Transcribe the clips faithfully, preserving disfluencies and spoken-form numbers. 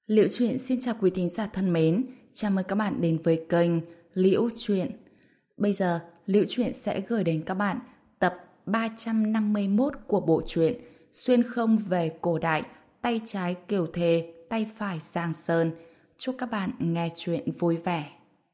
Liễu Chuyện xin chào quý thính giả thân mến, chào mừng các bạn đến với kênh Liễu Chuyện. Bây giờ, Liễu Chuyện sẽ gửi đến các bạn tập ba trăm năm mươi mốt của bộ truyện Xuyên không về cổ đại, tay trái Kiều Thề, tay phải Giang Sơn. Chúc các bạn nghe chuyện vui vẻ.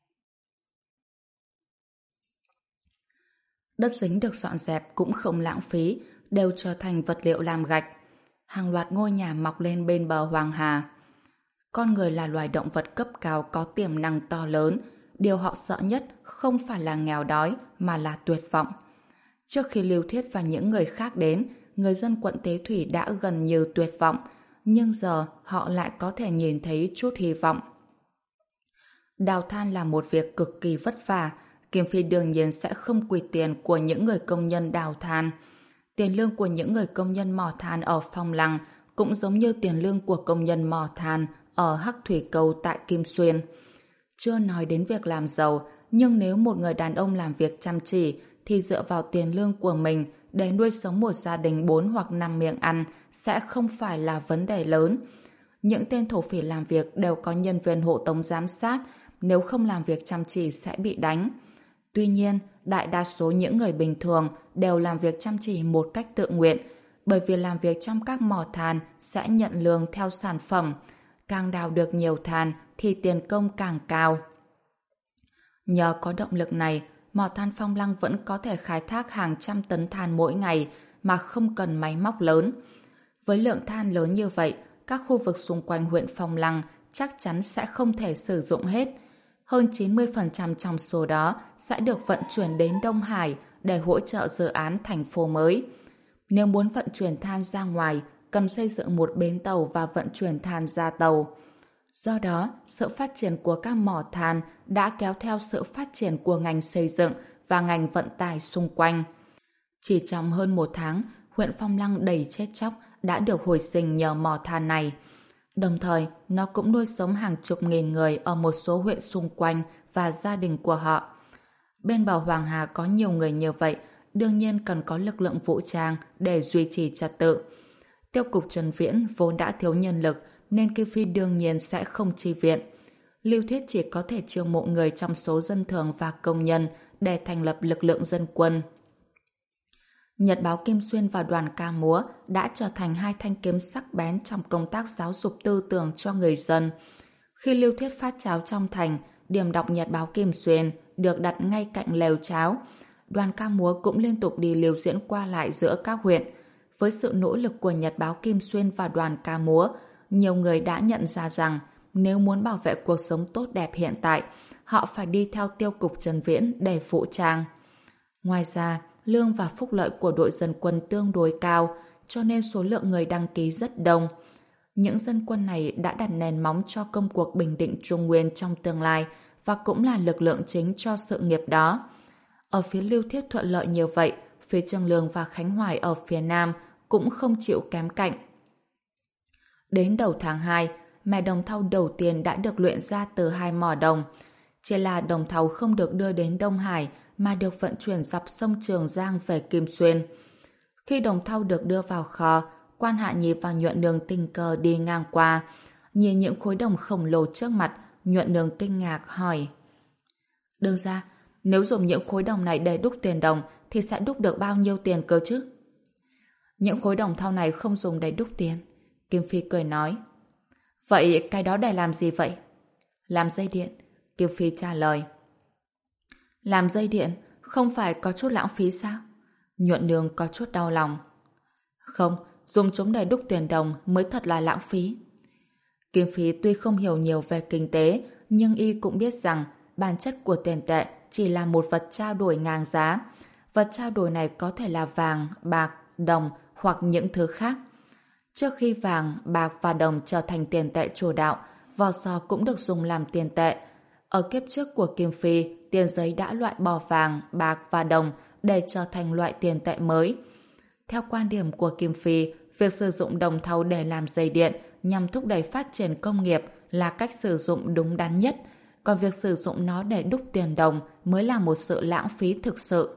Đất dính được dọn dẹp cũng không lãng phí, đều trở thành vật liệu làm gạch. Hàng loạt ngôi nhà mọc lên bên bờ Hoàng Hà. Con người là loài động vật cấp cao có tiềm năng to lớn. Điều họ sợ nhất không phải là nghèo đói mà là tuyệt vọng. Trước khi Lưu Thiết và những người khác đến, người dân quận Tế Thủy đã gần như tuyệt vọng, nhưng giờ họ lại có thể nhìn thấy chút hy vọng. Đào than là một việc cực kỳ vất vả. Kim Phi đương nhiên sẽ không quỵt tiền của những người công nhân đào than. Tiền lương của những người công nhân mỏ than ở Phong Lăng cũng giống như tiền lương của công nhân mỏ than ở Hắc Thủy Cầu tại Kim Xuyên. Chưa nói đến việc làm giàu, nhưng nếu một người đàn ông làm việc chăm chỉ thì dựa vào tiền lương của mình để nuôi sống một gia đình bốn hoặc năm miệng ăn sẽ không phải là vấn đề lớn. Những tên thổ phỉ làm việc đều có nhân viên hộ tống giám sát, nếu không làm việc chăm chỉ sẽ bị đánh. Tuy nhiên, đại đa số những người bình thường đều làm việc chăm chỉ một cách tự nguyện, bởi vì làm việc trong các mỏ than sẽ nhận lương theo sản phẩm. Càng đào được nhiều than thì tiền công càng cao. Nhờ có động lực này, mỏ than Phong Lăng vẫn có thể khai thác hàng trăm tấn than mỗi ngày mà không cần máy móc lớn. Với lượng than lớn như vậy, các khu vực xung quanh huyện Phong Lăng chắc chắn sẽ không thể sử dụng hết. Hơn chín mươi phần trăm trong số đó sẽ được vận chuyển đến Đông Hải để hỗ trợ dự án thành phố mới. Nếu muốn vận chuyển than ra ngoài, cần xây dựng một bến tàu và vận chuyển than ra tàu. Do đó, sự phát triển của các mỏ than đã kéo theo sự phát triển của ngành xây dựng và ngành vận tải xung quanh. Chỉ trong hơn một tháng, huyện Phong Lăng đầy chết chóc đã được hồi sinh nhờ mỏ than này. Đồng thời, nó cũng nuôi sống hàng chục nghìn người ở một số huyện xung quanh và gia đình của họ. Bên bờ Hoàng Hà có nhiều người như vậy, đương nhiên cần có lực lượng vũ trang để duy trì trật tự. Tiêu cục Trần Viễn vốn đã thiếu nhân lực nên Kim Phi đương nhiên sẽ không chi viện. Lưu Thiết chỉ có thể chiêu mộ người trong số dân thường và công nhân để thành lập lực lượng dân quân. Nhật báo Kim Xuyên và đoàn ca múa đã trở thành hai thanh kiếm sắc bén trong công tác giáo dục tư tưởng cho người dân. Khi Lưu Thiết phát cháo trong thành, điểm đọc Nhật báo Kim Xuyên được đặt ngay cạnh lều cháo. Đoàn ca múa cũng liên tục đi lưu diễn qua lại giữa các huyện. Với sự nỗ lực của Nhật báo Kim Xuyên và đoàn ca múa, nhiều người đã nhận ra rằng nếu muốn bảo vệ cuộc sống tốt đẹp hiện tại, họ phải đi theo tiêu cục Trần Viễn để phụ trang. Ngoài ra, lương và phúc lợi của đội dân quân tương đối cao, cho nên số lượng người đăng ký rất đông. Những dân quân này đã đặt nền móng cho công cuộc bình định Trung Nguyên trong tương lai và cũng là lực lượng chính cho sự nghiệp đó. Ở phía Lưu Thiết thuận lợi như vậy, phía Trương Lương và Khánh Hoài ở phía Nam cũng không chịu kém cạnh. Đến đầu tháng hai, mẻ đồng thau đầu tiên đã được luyện ra từ hai mỏ đồng. Chỉ là đồng thau không được đưa đến Đông Hải mà được vận chuyển dọc sông Trường Giang về Kim Xuyên. Khi đồng thau được đưa vào kho, Quan Hạ Nhi và Nhuận Nương tình cờ đi ngang qua. Nhìn những khối đồng khổng lồ trước mặt, Nhuận Nương kinh ngạc hỏi: "Đương ra, nếu dùng những khối đồng này để đúc tiền đồng thì sẽ đúc được bao nhiêu tiền cơ chứ?" "Những khối đồng thau này không dùng để đúc tiền." Kim Phi cười nói. "Vậy cái đó để làm gì vậy?" "Làm dây điện." Kim Phi trả lời. "Làm dây điện không phải có chút lãng phí sao?" Nhuận Nương có chút đau lòng. "Không, dùng chúng để đúc tiền đồng mới thật là lãng phí." Kim Phi tuy không hiểu nhiều về kinh tế, nhưng y cũng biết rằng bản chất của tiền tệ chỉ là một vật trao đổi ngang giá. Vật trao đổi này có thể là vàng, bạc, đồng hoặc những thứ khác. Trước khi vàng, bạc và đồng trở thành tiền tệ chủ đạo, vỏ sò cũng được dùng làm tiền tệ. Ở kiếp trước của Kim Phi, tiền giấy đã loại bỏ vàng, bạc và đồng để trở thành loại tiền tệ mới. Theo quan điểm của Kim Phi, việc sử dụng đồng thau để làm dây điện nhằm thúc đẩy phát triển công nghiệp là cách sử dụng đúng đắn nhất, còn việc sử dụng nó để đúc tiền đồng mới là một sự lãng phí thực sự.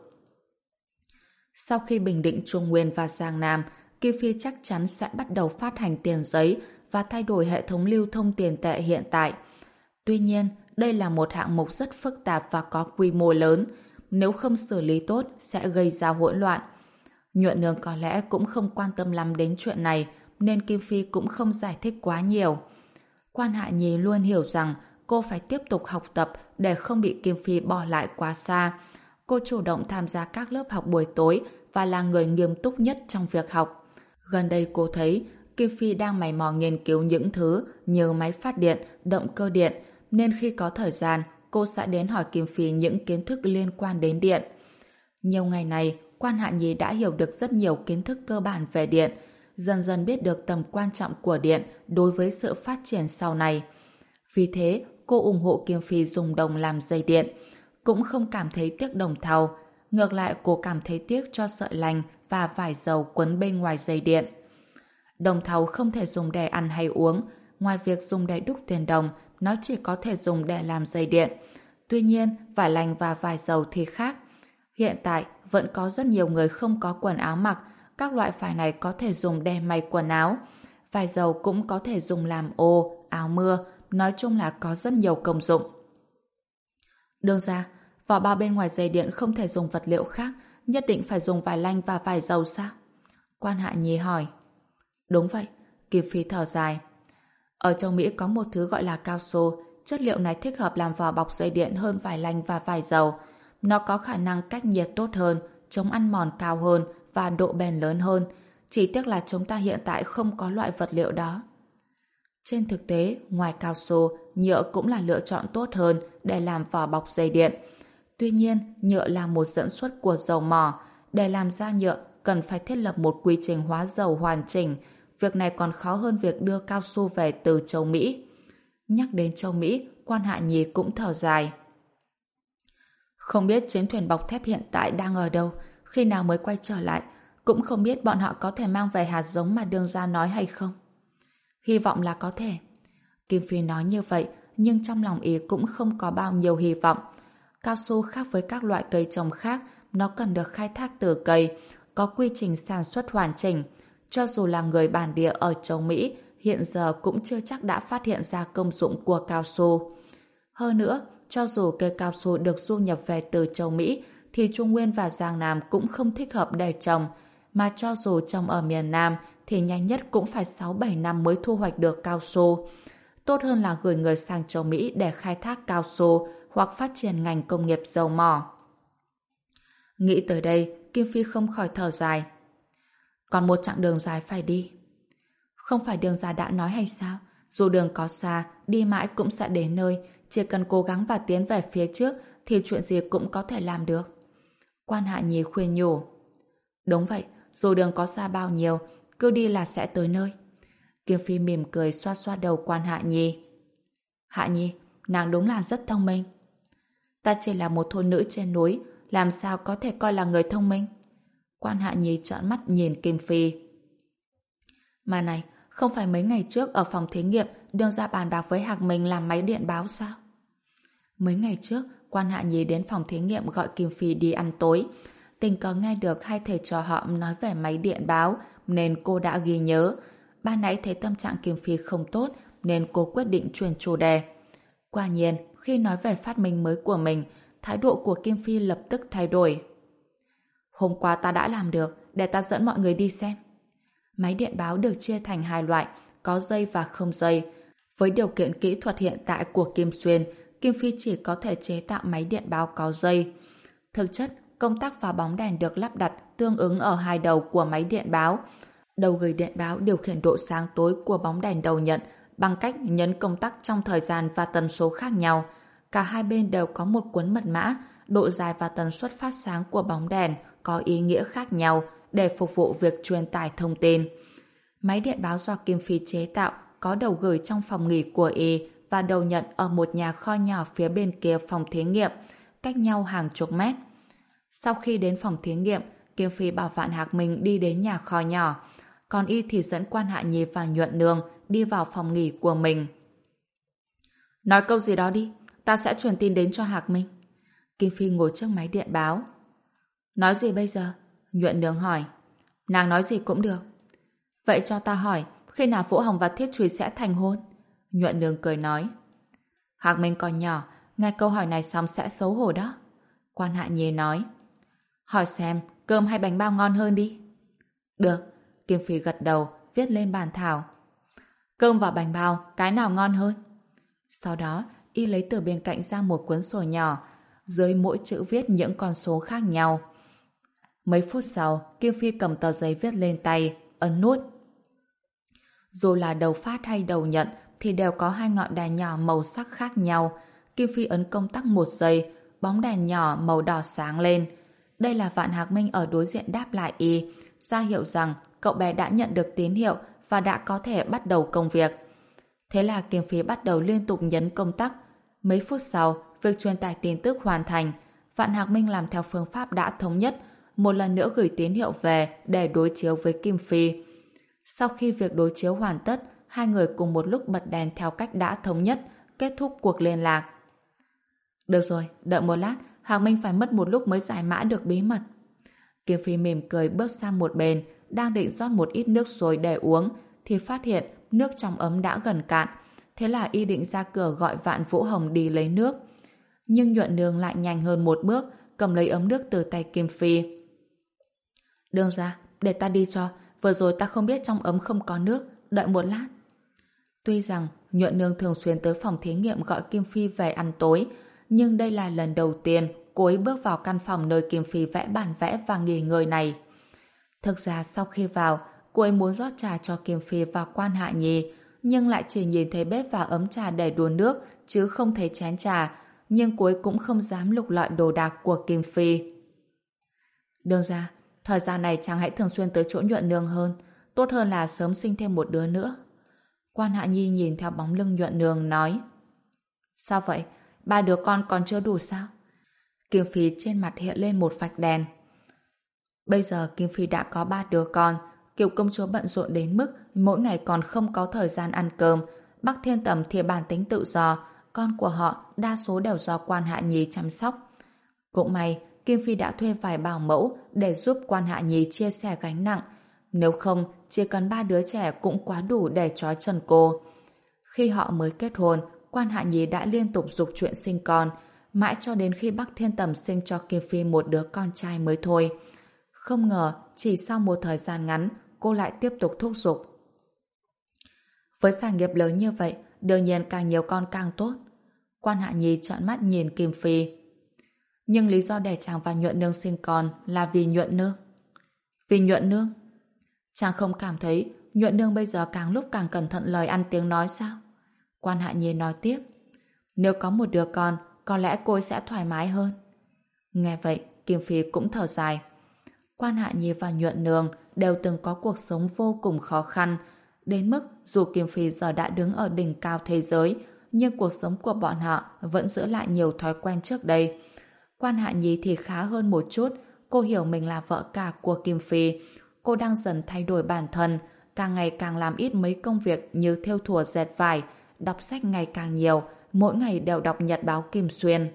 Sau khi bình định Trung Nguyên và Giang Nam, Kim Phi chắc chắn sẽ bắt đầu phát hành tiền giấy, và thay đổi hệ thống lưu thông tiền tệ hiện tại. Tuy nhiên, đây là một hạng mục rất phức tạp và có quy mô lớn. Nếu không xử lý tốt sẽ gây ra hỗn loạn. Nhuận Nương có lẽ cũng không quan tâm lắm đến chuyện này, nên Kim Phi cũng không giải thích quá nhiều. Quan Hạ Nhi luôn hiểu rằng cô phải tiếp tục học tập để không bị Kim Phi bỏ lại quá xa. Cô chủ động tham gia các lớp học buổi tối và là người nghiêm túc nhất trong việc học. Gần đây cô thấy Kim Phi đang mày mò nghiên cứu những thứ như máy phát điện, động cơ điện, nên khi có thời gian, cô sẽ đến hỏi Kim Phi những kiến thức liên quan đến điện. Nhiều ngày này, Quan Hạ Nhi đã hiểu được rất nhiều kiến thức cơ bản về điện, dần dần biết được tầm quan trọng của điện đối với sự phát triển sau này. Vì thế, cô ủng hộ Kim Phi dùng đồng làm dây điện, cũng không cảm thấy tiếc đồng thau. Ngược lại, cô cảm thấy tiếc cho sợi lanh và vải dầu quấn bên ngoài dây điện. Đồng thau không thể dùng để ăn hay uống, ngoài việc dùng để đúc tiền đồng, nó chỉ có thể dùng để làm dây điện. Tuy nhiên, vải lanh và vải dầu thì khác. Hiện tại, vẫn có rất nhiều người không có quần áo mặc, các loại vải này có thể dùng để may quần áo. Vải dầu cũng có thể dùng làm ô, áo mưa, nói chung là có rất nhiều công dụng. Đương ra, vỏ bao bên ngoài dây điện không thể dùng vật liệu khác, nhất định phải dùng vải lanh và vải dầu sao? Quan Hạ Nhi hỏi. Đúng vậy, Kim Phi thở dài. Ở châu Mỹ có một thứ gọi là cao su, chất liệu này thích hợp làm vỏ bọc dây điện hơn vải lanh và vải dầu. Nó có khả năng cách nhiệt tốt hơn, chống ăn mòn cao hơn và độ bền lớn hơn. Chỉ tiếc là chúng ta hiện tại không có loại vật liệu đó. Trên thực tế, ngoài cao su, nhựa cũng là lựa chọn tốt hơn để làm vỏ bọc dây điện. Tuy nhiên, nhựa là một dẫn xuất của dầu mỏ. Để làm ra nhựa, cần phải thiết lập một quy trình hóa dầu hoàn chỉnh. Việc này còn khó hơn việc đưa cao su về từ châu Mỹ. Nhắc đến châu Mỹ, Quan Hạ Nhi cũng thở dài. Không biết chiến thuyền bọc thép hiện tại đang ở đâu, khi nào mới quay trở lại, cũng không biết bọn họ có thể mang về hạt giống mà đương gia nói hay không. Hy vọng là có thể. Kim Phi nói như vậy, nhưng trong lòng ý cũng không có bao nhiêu hy vọng. Cao su khác với các loại cây trồng khác, nó cần được khai thác từ cây, có quy trình sản xuất hoàn chỉnh. Cho dù là người bản địa ở châu Mỹ, hiện giờ cũng chưa chắc đã phát hiện ra công dụng của cao su. Hơn nữa, cho dù cây cao su được du nhập về từ châu Mỹ, thì Trung Nguyên và Giang Nam cũng không thích hợp để trồng, mà cho dù trồng ở miền Nam thì nhanh nhất cũng phải sáu bảy năm mới thu hoạch được cao su. Tốt hơn là gửi người sang châu Mỹ để khai thác cao su hoặc phát triển ngành công nghiệp dầu mỏ. Nghĩ tới đây, Kim Phi không khỏi thở dài. Còn một chặng đường dài phải đi. Không phải đường gia đã nói hay sao? Dù đường có xa, đi mãi cũng sẽ đến nơi, chỉ cần cố gắng và tiến về phía trước thì chuyện gì cũng có thể làm được. Quan Hạ Nhi khuyên nhủ. Đúng vậy, dù đường có xa bao nhiêu, cứ đi là sẽ tới nơi. Kim Phi mỉm cười xoa xoa đầu Quan Hạ Nhi. Hạ Nhi, nàng đúng là rất thông minh. Ta chỉ là một thôn nữ trên núi, làm sao có thể coi là người thông minh? Quan Hạ Nhi trợn mắt nhìn Kim Phi. Mà này, không phải mấy ngày trước ở phòng thí nghiệm đương ra bàn bạc với Hạc Minh làm máy điện báo sao? Mấy ngày trước, Quan Hạ Nhi đến phòng thí nghiệm gọi Kim Phi đi ăn tối. Tình cờ nghe được hai thầy trò họ nói về máy điện báo, nên cô đã ghi nhớ. Ban nãy thấy tâm trạng Kim Phi không tốt, nên cô quyết định chuyển chủ đề. Quả nhiên, khi nói về phát minh mới của mình, thái độ của Kim Phi lập tức thay đổi. Hôm qua ta đã làm được, để ta dẫn mọi người đi xem. Máy điện báo được chia thành hai loại, có dây và không dây. Với điều kiện kỹ thuật hiện tại của Kim Xuyên, Kim Phi chỉ có thể chế tạo máy điện báo có dây. Thực chất, công tắc và bóng đèn được lắp đặt tương ứng ở hai đầu của máy điện báo. Đầu gửi điện báo điều khiển độ sáng tối của bóng đèn đầu nhận bằng cách nhấn công tắc trong thời gian và tần số khác nhau. Cả hai bên đều có một cuốn mật mã, độ dài và tần suất phát sáng của bóng đèn có ý nghĩa khác nhau để phục vụ việc truyền tải thông tin. Máy điện báo do Kim Phi chế tạo có đầu gửi trong phòng nghỉ của y và đầu nhận ở một nhà kho nhỏ phía bên kia phòng thí nghiệm, cách nhau hàng chục mét. Sau khi đến phòng thí nghiệm, Kim Phi bảo Vạn Hạc Minh đi đến nhà kho nhỏ, còn y thì dẫn Quan Hạ Nhi và Nhuận Nương đi vào phòng nghỉ của mình. Nói câu gì đó đi, ta sẽ truyền tin đến cho Hạc Minh. Kim Phi ngồi trước máy điện báo. Nói gì bây giờ? Nhuận Nương hỏi. Nàng nói gì cũng được. Vậy cho ta hỏi, khi nào Vũ Hồng và Thiết Trùy sẽ thành hôn? Nhuận Nương cười nói. Hạc Minh còn nhỏ, nghe câu hỏi này xong sẽ xấu hổ đó. Quan Hạ Nhi nói. Hỏi xem, cơm hay bánh bao ngon hơn đi. Được, Kim Phi gật đầu, viết lên bàn thảo. Cơm và bánh bao, cái nào ngon hơn? Sau đó, y lấy từ bên cạnh ra một cuốn sổ nhỏ, dưới mỗi chữ viết những con số khác nhau. Mấy phút sau, Kim Phi cầm tờ giấy viết lên tay, ấn nút. Dù là đầu phát hay đầu nhận, thì đều có hai ngọn đèn nhỏ màu sắc khác nhau. Kim Phi ấn công tắc một giây, bóng đèn nhỏ màu đỏ sáng lên. Đây là Vạn Hạc Minh ở đối diện đáp lại y, ra hiệu rằng cậu bé đã nhận được tín hiệu và đã có thể bắt đầu công việc. Thế là Kim Phi bắt đầu liên tục nhấn công tắc. Mấy phút sau, việc truyền tải tin tức hoàn thành. Vạn Hạc Minh làm theo phương pháp đã thống nhất, một lần nữa gửi tín hiệu về để đối chiếu với Kim Phi. Sau khi việc đối chiếu hoàn tất, hai người cùng một lúc bật đèn theo cách đã thống nhất, kết thúc cuộc liên lạc. Được rồi, đợi một lát, Hạc Minh phải mất một lúc mới giải mã được bí mật. Kim Phi mỉm cười bước sang một bên, đang định rót một ít nước sôi để uống, thì phát hiện nước trong ấm đã gần cạn. Thế là y định ra cửa gọi Vạn Vũ Hồng đi lấy nước. Nhưng Nhuận Nương lại nhanh hơn một bước, cầm lấy ấm nước từ tay Kim Phi. Đương ra, để ta đi cho, vừa rồi ta không biết trong ấm không có nước, đợi một lát. Tuy rằng Nhuận Nương thường xuyên tới phòng thí nghiệm gọi Kim Phi về ăn tối, nhưng đây là lần đầu tiên cô ấy bước vào căn phòng nơi Kim Phi vẽ bản vẽ và nghỉ ngơi này. Thực ra sau khi vào, cô ấy muốn rót trà cho Kim Phi và Quan Hạ Nhi, nhưng lại chỉ nhìn thấy bếp và ấm trà để đun nước, chứ không thấy chén trà, nhưng cô ấy cũng không dám lục lọi đồ đạc của Kim Phi. Đương ra, thời gian này chàng hãy thường xuyên tới chỗ Nhuận Nương hơn, tốt hơn là sớm sinh thêm một đứa nữa. Quan Hạ Nhi nhìn theo bóng lưng Nhuận Nương nói. Sao vậy? Ba đứa con còn chưa đủ sao? Kim Phi trên mặt hiện lên một vạch đèn. Bây giờ Kim Phi đã có ba đứa con, Kiều công chúa bận rộn đến mức mỗi ngày còn không có thời gian ăn cơm. Bắc Thiên Tầm thì bản tính tự do, con của họ đa số đều do Quan Hạ Nhi chăm sóc. Cũng may, Kim Phi đã thuê vài bảo mẫu để giúp Quan Hạ Nhi chia sẻ gánh nặng. Nếu không, chỉ cần ba đứa trẻ cũng quá đủ để trói chân cô. Khi họ mới kết hôn, Quan Hạ Nhi đã liên tục giục chuyện sinh con, mãi cho đến khi Bắc Thiên Tầm sinh cho Kim Phi một đứa con trai mới thôi. Không ngờ, chỉ sau một thời gian ngắn, cô lại tiếp tục thúc giục. Với sản nghiệp lớn như vậy, đương nhiên càng nhiều con càng tốt. Quan Hạ Nhi trợn mắt nhìn Kim Phi. Nhưng lý do để chàng và Nhuận Nương sinh con là vì Nhuận Nương. Vì Nhuận Nương? Chàng không cảm thấy Nhuận Nương bây giờ càng lúc càng cẩn thận lời ăn tiếng nói sao? Quan Hạ Nhi nói tiếp. Nếu có một đứa con, có lẽ cô sẽ thoải mái hơn. Nghe vậy, Kim Phi cũng thở dài. Quan Hạ Nhi và Nhuận Nương đều từng có cuộc sống vô cùng khó khăn, đến mức dù Kim Phi giờ đã đứng ở đỉnh cao thế giới, nhưng cuộc sống của bọn họ vẫn giữ lại nhiều thói quen trước đây. Quan Hạ Nhi thì khá hơn một chút, cô hiểu mình là vợ cả của Kim Phi. Cô đang dần thay đổi bản thân, càng ngày càng làm ít mấy công việc như thêu thùa dệt vải, đọc sách ngày càng nhiều, mỗi ngày đều đọc nhật báo Kim Xuyên.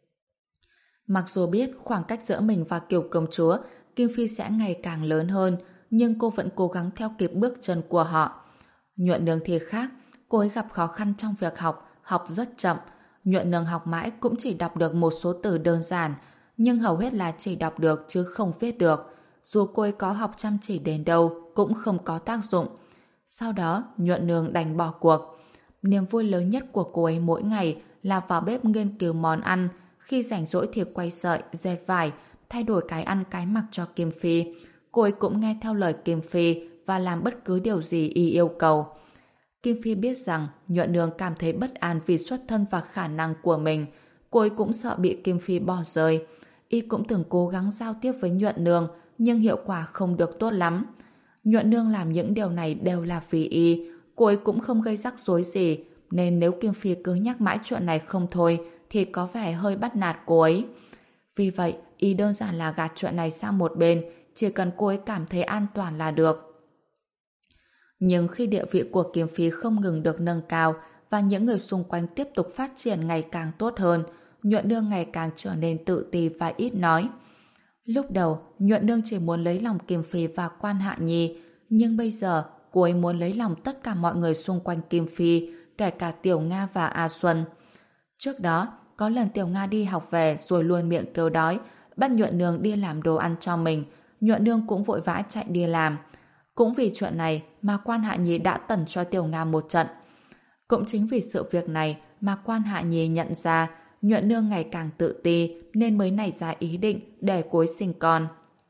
Mặc dù biết khoảng cách giữa mình và Kiều công chúa, Kim Phi sẽ ngày càng lớn hơn, nhưng cô vẫn cố gắng theo kịp bước chân của họ. Nhuận Nương thì khác, cô ấy gặp khó khăn trong việc học, học rất chậm. Nhuận Nương học mãi cũng chỉ đọc được một số từ đơn giản, nhưng hầu hết là chỉ đọc được chứ không viết được. Dù cô ấy có học chăm chỉ đến đâu, cũng không có tác dụng. Sau đó, Nhuận Nương đành bỏ cuộc. Niềm vui lớn nhất của cô ấy mỗi ngày là vào bếp nghiên cứu món ăn, khi rảnh rỗi thì quay sợi, dệt vải, thay đổi cái ăn cái mặc cho Kim Phi. Cô ấy cũng nghe theo lời Kim Phi và làm bất cứ điều gì y yêu cầu. Kim Phi biết rằng Nhuận Nương cảm thấy bất an vì xuất thân và khả năng của mình. Cô ấy cũng sợ bị Kim Phi bỏ rơi. Y cũng từng cố gắng giao tiếp với Nhuận Nương, nhưng hiệu quả không được tốt lắm. Nhuận Nương làm những điều này đều là vì y. Cô ấy cũng không gây rắc rối gì, nên nếu Kim Phi cứ nhắc mãi chuyện này không thôi, thì có vẻ hơi bắt nạt cô ấy. Vì vậy, y đơn giản là gạt chuyện này sang một bên, chỉ cần cô ấy cảm thấy an toàn là được. Nhưng khi địa vị của Kim Phi không ngừng được nâng cao và những người xung quanh tiếp tục phát triển ngày càng tốt hơn, Nhuận Nương ngày càng trở nên tự ti và ít nói. Lúc đầu, Nhuận Nương chỉ muốn lấy lòng Kim Phi và Quan Hạ Nhi, nhưng bây giờ cô ấy muốn lấy lòng tất cả mọi người xung quanh Kim Phi, kể cả Tiểu Nga và A Xuân. Trước đó, có lần Tiểu Nga đi học về rồi luôn miệng kêu đói, bắt Nhuận Nương đi làm đồ ăn cho mình. Nhuận Nương cũng vội vã chạy đi làm. Cũng vì chuyện này mà Quan Hạ Nhi đã tẩn cho Tiểu Nga một trận. Cũng chính vì sự việc này mà Quan Hạ Nhi nhận ra Nhuận Nương ngày càng tự ti nên mới nảy ra ý định để cô ấy sinh con.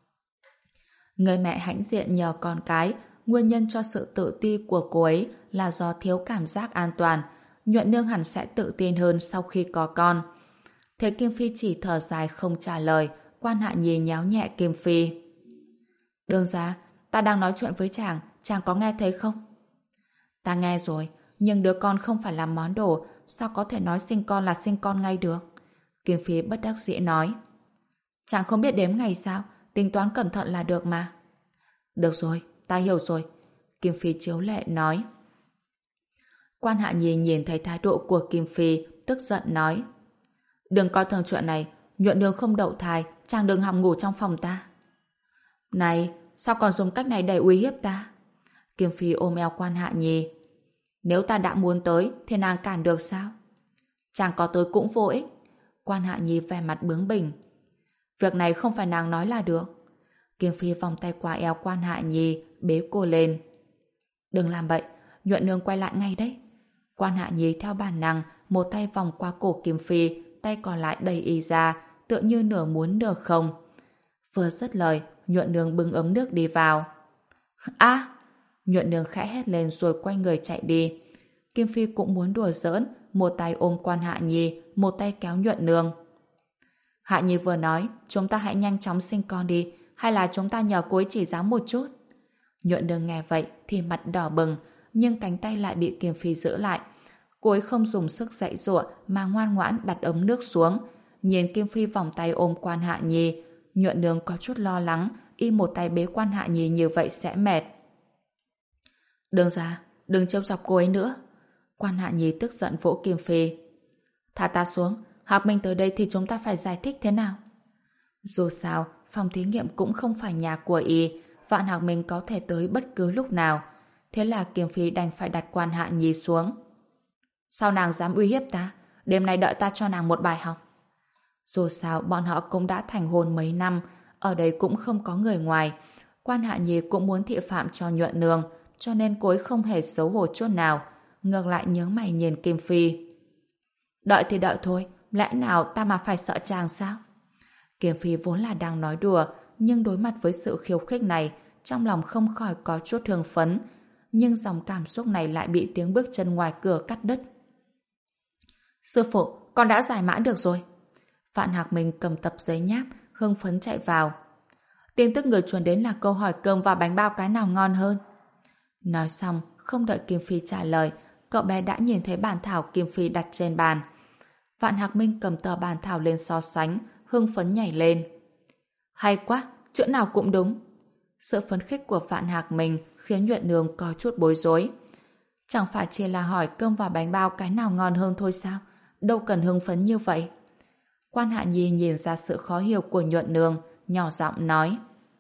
Người mẹ hãnh diện nhờ con cái, nguyên nhân cho sự tự ti của cô ấy là do thiếu cảm giác an toàn. Nhuận Nương hẳn sẽ tự tin hơn sau khi có con. Thế Kim Phi chỉ thở dài không trả lời. Quan Hạ Nhi nhéo nhẹ Kim Phi. Đương gia, ta đang nói chuyện với chàng, chàng có nghe thấy không? Ta nghe rồi, nhưng đứa con không phải là món đồ, sao có thể nói sinh con là sinh con ngay được? Kim Phi bất đắc dĩ nói. Chàng không biết đếm ngày sao, tính toán cẩn thận là được mà. Được rồi, ta hiểu rồi. Kim Phi chiếu lệ nói. Quan Hạ Nhi nhìn thấy thái độ của Kim Phi, tức giận nói. Đừng coi thường chuyện này, Nhuận Nương không đậu thai, chàng đừng hòng ngủ trong phòng ta. Này, sao còn dùng cách này để uy hiếp ta? Kim Phi ôm eo Quan Hạ Nhi. Nếu ta đã muốn tới, thì nàng cản được sao? Chàng có tới cũng vô ích. Quan Hạ Nhi vẻ mặt bướng bỉnh. Việc này không phải nàng nói là được. Kim Phi vòng tay qua eo Quan Hạ Nhi, bế cô lên. Đừng làm vậy, Nhuận Nương quay lại ngay đấy. Quan Hạ Nhi theo bản năng, một tay vòng qua cổ Kim Phi, tay còn lại đẩy y ra, tựa như nửa muốn nửa không. Vừa dứt lời, Nhuận Nương bưng ấm nước đi vào. A! À! Nhuận Nương khẽ hét lên rồi quay người chạy đi. Kim Phi cũng muốn đùa giỡn, một tay ôm Quan Hạ Nhi, một tay kéo Nhuận Nương. Hạ Nhi vừa nói, chúng ta hãy nhanh chóng sinh con đi, hay là chúng ta nhờ cô ấy chỉ giáo một chút? Nhuận Nương nghe vậy thì mặt đỏ bừng, nhưng cánh tay lại bị Kim Phi giữ lại. Cô ấy không dùng sức giãy giụa mà ngoan ngoãn đặt ấm nước xuống. Nhìn Kim Phi vòng tay ôm Quan Hạ Nhi, Nhuận Nương có chút lo lắng, y một tay bế Quan Hạ Nhi như vậy sẽ mệt. Đừng ra, đừng trêu chọc cô ấy nữa. Quan Hạ Nhi tức giận vỗ Kim Phi. Thả ta xuống, Hạc Minh tới đây thì chúng ta phải giải thích thế nào? Dù sao, phòng thí nghiệm cũng không phải nhà của y, Vạn Hạc Minh có thể tới bất cứ lúc nào. Thế là Kim Phi đành phải đặt Quan Hạ Nhi xuống. Sao nàng dám uy hiếp ta? Đêm nay đợi ta cho nàng một bài học. Dù sao, bọn họ cũng đã thành hôn mấy năm, ở đây cũng không có người ngoài. Quan Hạ Nhi cũng muốn thị phạm cho Nhuận Nương, cho nên cô ấy không hề xấu hổ chút nào. Ngược lại nhớ mày nhìn Kim Phi. Đợi thì đợi thôi, lẽ nào ta mà phải sợ chàng sao? Kim Phi vốn là đang nói đùa, nhưng đối mặt với sự khiêu khích này, trong lòng không khỏi có chút hưng phấn. Nhưng dòng cảm xúc này lại bị tiếng bước chân ngoài cửa cắt đứt. Sư phụ, con đã giải mã được rồi. Vạn Hạc Minh cầm tập giấy nháp, hưng phấn chạy vào. Tin tức người truyền đến là câu hỏi cơm và bánh bao cái nào ngon hơn. Nói xong, không đợi Kim Phi trả lời, cậu bé đã nhìn thấy bản thảo Kim Phi đặt trên bàn. Vạn Hạc Minh cầm tờ bản thảo lên so sánh, hưng phấn nhảy lên. Hay quá, chữ nào cũng đúng. Sự phấn khích của Vạn Hạc Minh khiến Nhuận Nương có chút bối rối. Chẳng phải chỉ là hỏi cơm và bánh bao cái nào ngon hơn thôi sao? Đâu cần hưng phấn như vậy. Quan Hạ Nhi nhìn ra sự khó hiểu của Nhuận Nương, nhỏ giọng nói.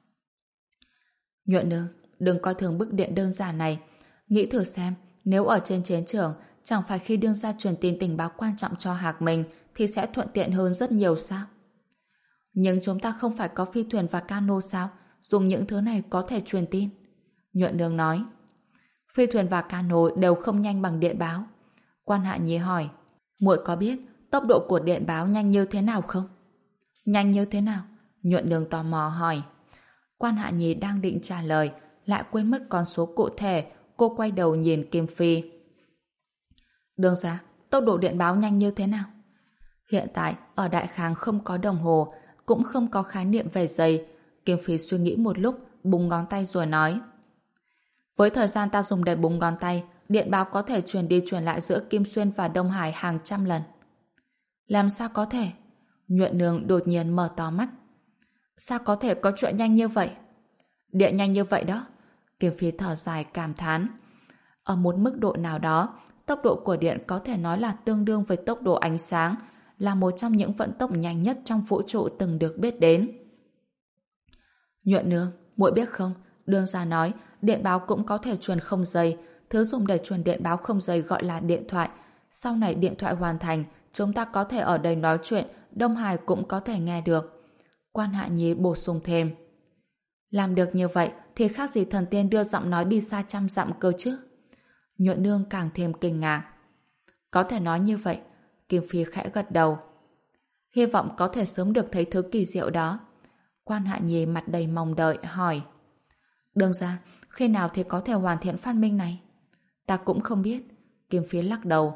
Nhuận Nương, đừng coi thường bức điện đơn giản này. Nghĩ thử xem, nếu ở trên chiến trường, chẳng phải khi đương gia truyền tin tình báo quan trọng cho Hạc Minh thì sẽ thuận tiện hơn rất nhiều sao? Nhưng chúng ta không phải có phi thuyền và cano sao? Dùng những thứ này có thể truyền tin. Nhuận Nương nói. Phi thuyền và cano đều không nhanh bằng điện báo. Quan Hạ Nhi hỏi. Muội có biết tốc độ của điện báo nhanh như thế nào không? Nhanh như thế nào? Nhuận Nương tò mò hỏi. Quan Hạ Nhi đang định trả lời, lại quên mất con số cụ thể. Cô quay đầu nhìn Kim Phi. Đương gia, tốc độ điện báo nhanh như thế nào? Hiện tại, ở Đại Khang không có đồng hồ, cũng không có khái niệm về giây. Kim Phi suy nghĩ một lúc, búng ngón tay rồi nói. Với thời gian ta dùng để búng ngón tay, điện báo có thể truyền đi truyền lại giữa Kim Xuyên và Đông Hải hàng trăm lần. Làm sao có thể? Nhuận Nương đột nhiên mở to mắt. Sao có thể có chuyện nhanh như vậy? Điện nhanh như vậy đó. Kim Phi thở dài cảm thán. Ở một mức độ nào đó, tốc độ của điện có thể nói là tương đương với tốc độ ánh sáng, là một trong những vận tốc nhanh nhất trong vũ trụ từng được biết đến. Nhuận Nương, muội biết không, Đường ra nói, điện báo cũng có thể truyền không dây. Thứ dùng để truyền điện báo không dây gọi là điện thoại. Sau này điện thoại hoàn thành, chúng ta có thể ở đây nói chuyện, Đông Hải cũng có thể nghe được. Quan Hạ Nhi bổ sung thêm. Làm được như vậy thì khác gì thần tiên đưa giọng nói đi xa trăm dặm cơ chứ. Nhuận Nương càng thêm kinh ngạc. Có thể nói như vậy. Kim Phi khẽ gật đầu. Hy vọng có thể sớm được thấy thứ kỳ diệu đó. Quan Hạ Nhi mặt đầy mong đợi hỏi. Đường ra, khi nào thì có thể hoàn thiện phát minh này? Ta cũng không biết. Kim Phi lắc đầu.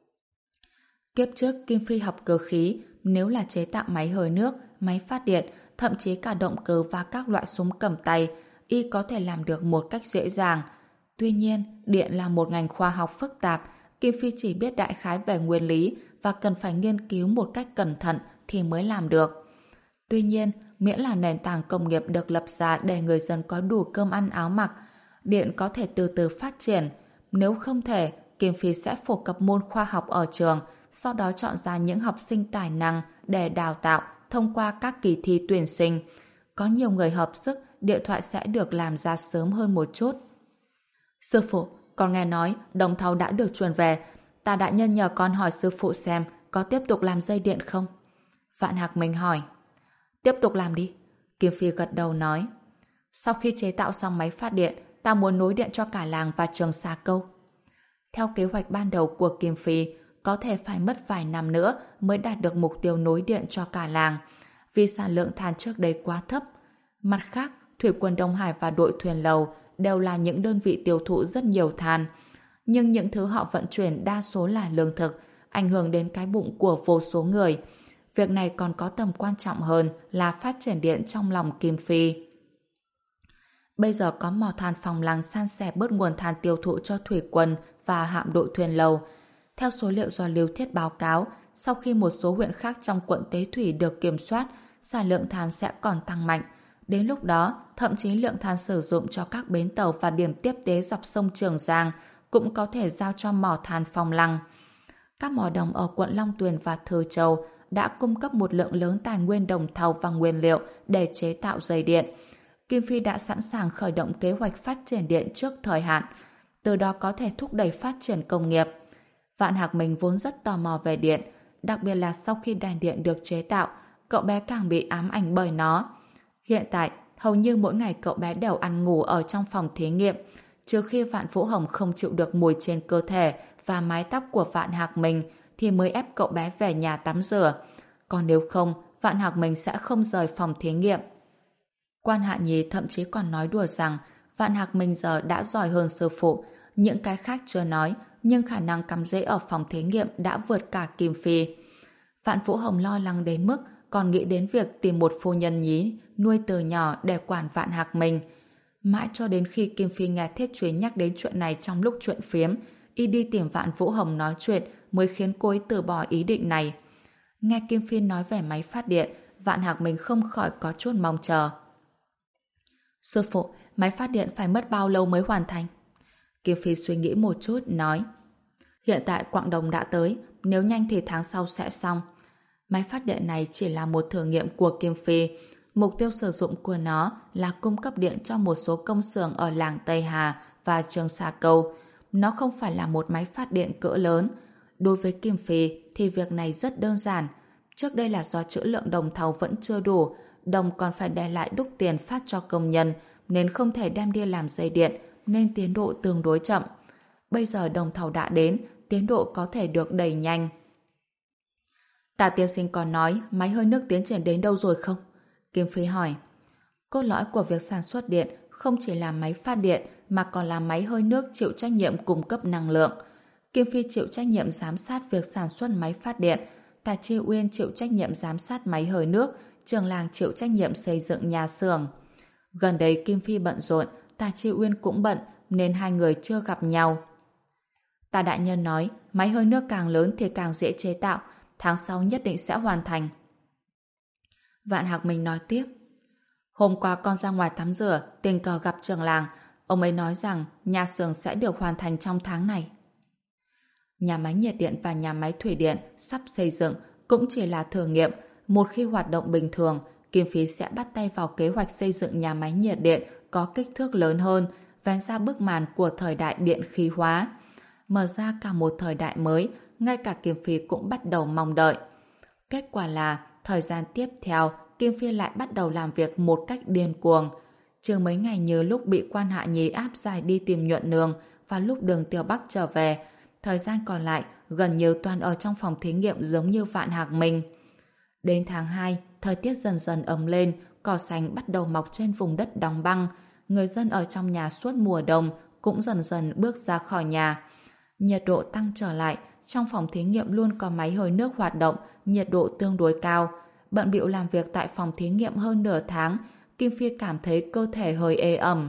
Kiếp trước Kim Phi học cơ khí, nếu là chế tạo máy hơi nước, máy phát điện, thậm chí cả động cơ và các loại súng cầm tay, y có thể làm được một cách dễ dàng. Tuy nhiên, điện là một ngành khoa học phức tạp, Kim Phi chỉ biết đại khái về nguyên lý và cần phải nghiên cứu một cách cẩn thận thì mới làm được. Tuy nhiên, miễn là nền tảng công nghiệp được lập ra để người dân có đủ cơm ăn áo mặc, điện có thể từ từ phát triển. Nếu không thể, Kim Phi sẽ phổ cập môn khoa học ở trường, sau đó chọn ra những học sinh tài năng để đào tạo thông qua các kỳ thi tuyển sinh. Có nhiều người hợp sức, điện thoại sẽ được làm ra sớm hơn một chút. Sư phụ, con nghe nói đồng thau đã được truyền về. Ta đã nhân nhờ con hỏi sư phụ xem có tiếp tục làm dây điện không? Vạn Hạc Minh hỏi. Tiếp tục làm đi. Kim Phi gật đầu nói. Sau khi chế tạo xong máy phát điện, ta muốn nối điện cho cả làng và trường Xà Câu. Theo kế hoạch ban đầu của Kim Phi, có thể phải mất vài năm nữa mới đạt được mục tiêu nối điện cho cả làng, vì sản lượng than trước đây quá thấp. Mặt khác, Thủy quân Đông Hải và đội thuyền lầu đều là những đơn vị tiêu thụ rất nhiều than, nhưng những thứ họ vận chuyển đa số là lương thực, ảnh hưởng đến cái bụng của vô số người. Việc này còn có tầm quan trọng hơn là phát triển điện trong lòng Kim Phi. Bây giờ có mỏ than Phòng Lăng san sẻ bớt nguồn than tiêu thụ cho thủy quân và hạm đội thuyền lầu. Theo số liệu do Lưu Thiết báo cáo, sau khi một số huyện khác trong quận Tế Thủy được kiểm soát, sản lượng than sẽ còn tăng mạnh. Đến lúc đó, thậm chí lượng than sử dụng cho các bến tàu và điểm tiếp tế dọc sông Trường Giang cũng có thể giao cho mỏ than Phong Lăng. Các mỏ đồng ở quận Long Tuyền và Thư Châu đã cung cấp một lượng lớn tài nguyên đồng thau và nguyên liệu để chế tạo dây điện. Kim Phi đã sẵn sàng khởi động kế hoạch phát triển điện trước thời hạn, từ đó có thể thúc đẩy phát triển công nghiệp. Vạn Hạc Minh vốn rất tò mò về điện, đặc biệt là sau khi đèn điện được chế tạo, cậu bé càng bị ám ảnh bởi nó. Hiện tại, hầu như mỗi ngày cậu bé đều ăn ngủ ở trong phòng thí nghiệm, trừ khi Vạn Vũ Hồng không chịu được mùi trên cơ thể và mái tóc của Vạn Hạc Minh thì mới ép cậu bé về nhà tắm rửa. Còn nếu không, Vạn Hạc Minh sẽ không rời phòng thí nghiệm. Quan Hạ Nhi thậm chí còn nói đùa rằng Vạn Hạc Minh giờ đã giỏi hơn sư phụ. Những cái khác chưa nói, nhưng khả năng cắm rễ ở phòng thí nghiệm đã vượt cả Kim Phi. Vạn Vũ Hồng lo lắng đến mức còn nghĩ đến việc tìm một phu nhân nhí nuôi từ nhỏ để quản Vạn Hạc Minh. Mãi cho đến khi Kim Phi nghe Thiết Truy nhắc đến chuyện này trong lúc chuyện phiếm, y đi tìm Vạn Vũ Hồng nói chuyện mới khiến cô ấy từ bỏ ý định này. Nghe Kim Phi nói về máy phát điện, Vạn Hạc Minh không khỏi có chút mong chờ. Sư phụ, máy phát điện phải mất bao lâu mới hoàn thành? Kim Phi suy nghĩ một chút, nói. Hiện tại quặng đồng đã tới, nếu nhanh thì tháng sau sẽ xong. Máy phát điện này chỉ là một thử nghiệm của Kim Phi. Mục tiêu sử dụng của nó là cung cấp điện cho một số công xưởng ở làng Tây Hà và trường Xà Câu. Nó không phải là một máy phát điện cỡ lớn. Đối với Kim Phi thì việc này rất đơn giản. Trước đây là do trữ lượng đồng thau vẫn chưa đủ, đồng còn phải để lại đúc tiền phát cho công nhân, nên không thể đem đi làm dây điện, nên tiến độ tương đối chậm. Bây giờ đồng thau đã đến, tiến độ có thể được đẩy nhanh. Tạ tiên sinh còn nói máy hơi nước tiến triển đến đâu rồi không? Kim Phi hỏi. Cốt lõi của việc sản xuất điện không chỉ là máy phát điện mà còn là máy hơi nước chịu trách nhiệm cung cấp năng lượng. Kim Phi chịu trách nhiệm giám sát việc sản xuất máy phát điện, Tạ Chi Uyên chịu trách nhiệm giám sát máy hơi nước, Trường Làng chịu trách nhiệm xây dựng nhà xưởng. Gần đây Kim Phi bận rộn, Tạ Chi Uyên cũng bận nên hai người chưa gặp nhau. Tạ đại nhân nói máy hơi nước càng lớn thì càng dễ chế tạo, tháng sau nhất định sẽ hoàn thành. Vạn Hạc Minh nói tiếp. Hôm qua con ra ngoài tắm rửa, tình cờ gặp Trường Làng, ông ấy nói rằng nhà xưởng sẽ được hoàn thành trong tháng này. Nhà máy nhiệt điện và nhà máy thủy điện sắp xây dựng cũng chỉ là thử nghiệm. Một khi hoạt động bình thường, Kim Phi sẽ bắt tay vào kế hoạch xây dựng nhà máy nhiệt điện có kích thước lớn hơn, vén ra bức màn của thời đại điện khí hóa. Mở ra cả một thời đại mới, ngay cả Kim Phi cũng bắt đầu mong đợi. Kết quả là, thời gian tiếp theo, Kim Phi lại bắt đầu làm việc một cách điên cuồng. Chưa mấy ngày như lúc bị Quan Hạ Nhi áp giải đi tìm Nhuận Nương và lúc Đường Tiêu Bắc trở về, thời gian còn lại gần như toàn ở trong phòng thí nghiệm giống như Vạn Hạc Minh. Đến tháng hai, thời tiết dần dần ấm lên, cỏ xanh bắt đầu mọc trên vùng đất đóng băng. Người dân ở trong nhà suốt mùa đông cũng dần dần bước ra khỏi nhà. Nhiệt độ tăng trở lại, trong phòng thí nghiệm luôn có máy hơi nước hoạt động, nhiệt độ tương đối cao. Bận bịu làm việc tại phòng thí nghiệm hơn nửa tháng, Kim Phi cảm thấy cơ thể hơi ê ẩm.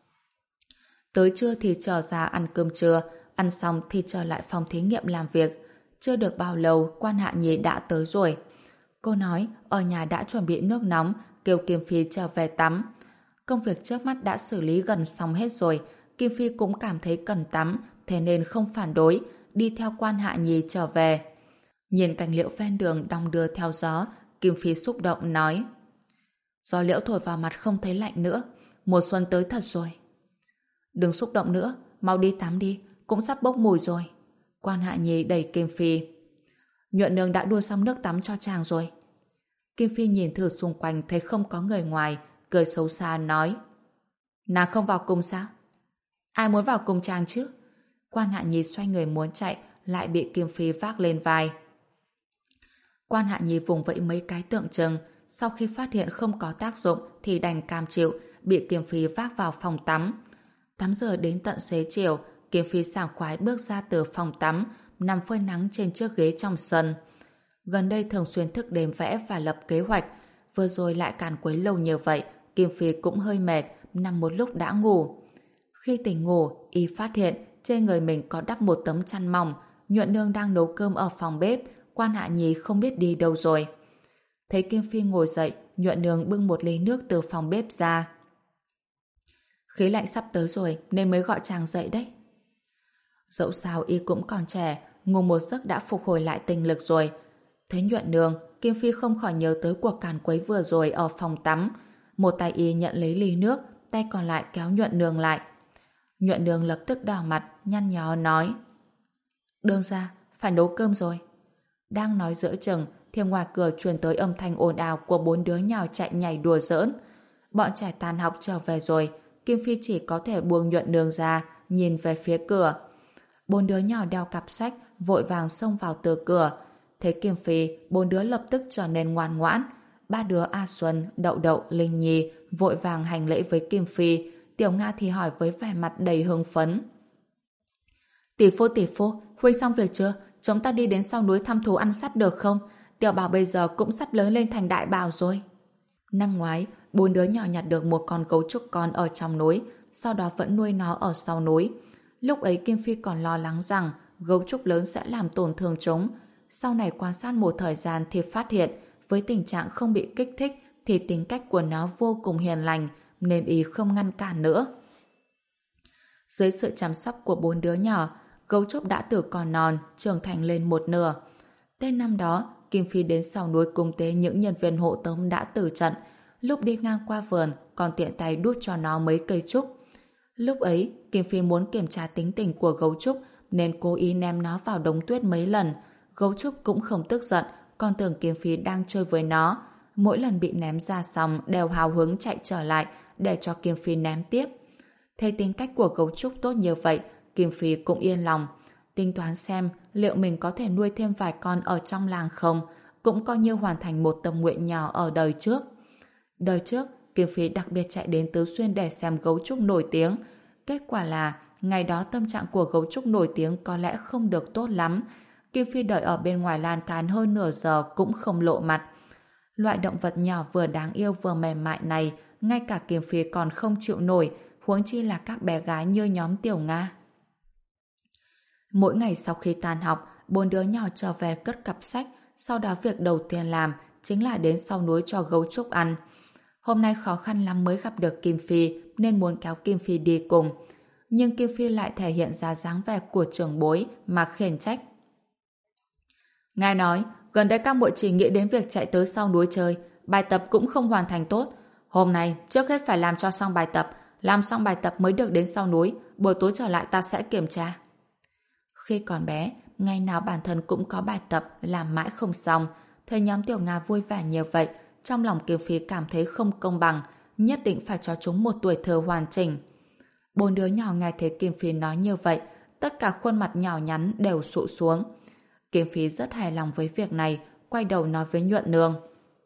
Tới trưa thì trở ra ăn cơm trưa, ăn xong thì trở lại phòng thí nghiệm làm việc. Chưa được bao lâu, Quan Hạ Nhi đã tới rồi. Cô nói ở nhà đã chuẩn bị nước nóng, kêu Kim Phi trở về tắm. Công việc trước mắt đã xử lý gần xong hết rồi, Kim Phi cũng cảm thấy cần tắm, thế nên không phản đối, đi theo Quan Hạ Nhi trở về. Nhìn cành liễu ven đường đong đưa theo gió, Kim Phi xúc động nói: gió liễu thổi vào mặt không thấy lạnh nữa, mùa xuân tới thật rồi. Đừng xúc động nữa, mau đi tắm đi, cũng sắp bốc mùi rồi. Quan Hạ Nhi đẩy Kim Phi. Nhuận Nương đã đun xong nước tắm cho chàng rồi. Kim Phi nhìn thử xung quanh thấy không có người ngoài, cười xấu xa nói: nàng không vào cùng sao? Ai muốn vào cùng chàng chứ? Quan Hạ Nhi xoay người muốn chạy, lại bị Kim Phi vác lên vai. Quan Hạ Nhi vùng vẫy mấy cái tượng trưng, sau khi phát hiện không có tác dụng thì đành cam chịu, bị Kim Phi vác vào phòng tắm. Tắm giờ đến tận xế chiều, Kim Phi sảng khoái bước ra từ phòng tắm, nằm phơi nắng trên chiếc ghế trong sân. Gần đây thường xuyên thức đêm vẽ và lập kế hoạch, vừa rồi lại càn quấy lâu như vậy, Kim Phi cũng hơi mệt, nằm một lúc đã ngủ. Khi tỉnh ngủ, y phát hiện trên người mình có đắp một tấm chăn mỏng. Nhuận Nương đang nấu cơm ở phòng bếp, Quan Hạ Nhi không biết đi đâu rồi. Thấy Kim Phi ngồi dậy, Nhuận Nương bưng một ly nước từ phòng bếp ra. Khí lạnh sắp tới rồi nên mới gọi chàng dậy đấy. Dẫu sao y cũng còn trẻ, ngủ một giấc đã phục hồi lại tinh lực rồi. Thấy Nhuận Nương, Kim Phi không khỏi nhớ tới cuộc càn quấy vừa rồi ở phòng tắm. Một tay y nhận lấy ly nước, tay còn lại kéo Nhuận Nương lại. Nhuận Nương lập tức đỏ mặt, nhăn nhó nói: Đương ra, phải nấu cơm rồi. Đang nói giữa chừng thì ngoài cửa truyền tới âm thanh ồn ào của bốn đứa nhỏ chạy nhảy đùa giỡn. Bọn trẻ tan học trở về rồi, Kim Phi chỉ có thể buông Nhuận Nương ra, nhìn về phía cửa. Bốn đứa nhỏ đeo cặp sách, vội vàng xông vào từ cửa. Thấy Kim Phi, bốn đứa lập tức trở nên ngoan ngoãn. Ba đứa A Xuân, Đậu Đậu, Linh Nhi vội vàng hành lễ với Kim Phi. Tiểu Nga thì hỏi với vẻ mặt đầy hưng phấn: Tỷ phu tỷ phu, huynh xong việc chưa? Chúng ta đi đến sau núi thăm thú ăn sắt được không? Tiểu Bảo bây giờ cũng sắp lớn lên thành đại bào rồi. Năm ngoái, bốn đứa nhỏ nhặt được một con gấu trúc con ở trong núi, sau đó vẫn nuôi nó ở sau núi. Lúc ấy Kim Phi còn lo lắng rằng gấu trúc lớn sẽ làm tổn thương chúng. Sau này quan sát một thời gian thì phát hiện với tình trạng không bị kích thích thì tính cách của nó vô cùng hiền lành, nên ý không ngăn cản nữa. Dưới sự chăm sóc của bốn đứa nhỏ, gấu trúc đã từ còn non trưởng thành lên một nửa. Tết năm đó, Kim Phi đến sau núi cung tế những nhân viên hộ tống đã tử trận. Lúc đi ngang qua vườn, còn tiện tay đút cho nó mấy cây trúc. Lúc ấy, Kim Phi muốn kiểm tra tính tình của gấu trúc nên cố ý ném nó vào đống tuyết mấy lần. Gấu trúc cũng không tức giận, còn tưởng Kim Phi đang chơi với nó. Mỗi lần bị ném ra xong đều hào hứng chạy trở lại để cho Kim Phi ném tiếp. Thấy tính cách của gấu trúc tốt như vậy, Kim Phi cũng yên lòng. Tính toán xem liệu mình có thể nuôi thêm vài con ở trong làng không, cũng coi như hoàn thành một tâm nguyện nhỏ ở đời trước. Đời trước, Kim Phi đặc biệt chạy đến Tứ Xuyên để xem gấu trúc nổi tiếng. Kết quả là, ngày đó tâm trạng của gấu trúc nổi tiếng có lẽ không được tốt lắm. Kim Phi đợi ở bên ngoài lan can hơn nửa giờ cũng không lộ mặt. Loại động vật nhỏ vừa đáng yêu vừa mềm mại này, ngay cả Kim Phi còn không chịu nổi, huống chi là các bé gái như nhóm Tiểu Nga. Mỗi ngày sau khi tan học, bốn đứa nhỏ trở về cất cặp sách, sau đó việc đầu tiên làm chính là đến sau núi cho gấu trúc ăn. Hôm nay khó khăn lắm mới gặp được Kim Phi nên muốn kéo Kim Phi đi cùng. Nhưng Kim Phi lại thể hiện ra dáng vẻ của trưởng bối mà khiển trách. Ngài nói, gần đây các muội chỉ nghĩ đến việc chạy tới sau núi chơi, bài tập cũng không hoàn thành tốt. Hôm nay, trước hết phải làm cho xong bài tập, làm xong bài tập mới được đến sau núi, buổi tối trở lại ta sẽ kiểm tra. Khi còn bé, ngày nào bản thân cũng có bài tập làm mãi không xong, thấy nhóm Tiểu Nga vui vẻ như vậy, trong lòng Kiều Phi cảm thấy không công bằng, nhất định phải cho chúng một tuổi thơ hoàn chỉnh. Bốn đứa nhỏ nghe thấy Kim Phi nói như vậy, tất cả khuôn mặt nhỏ nhắn đều sụ xuống. Kim Phi rất hài lòng với việc này, quay đầu nói với Nhuận Nương.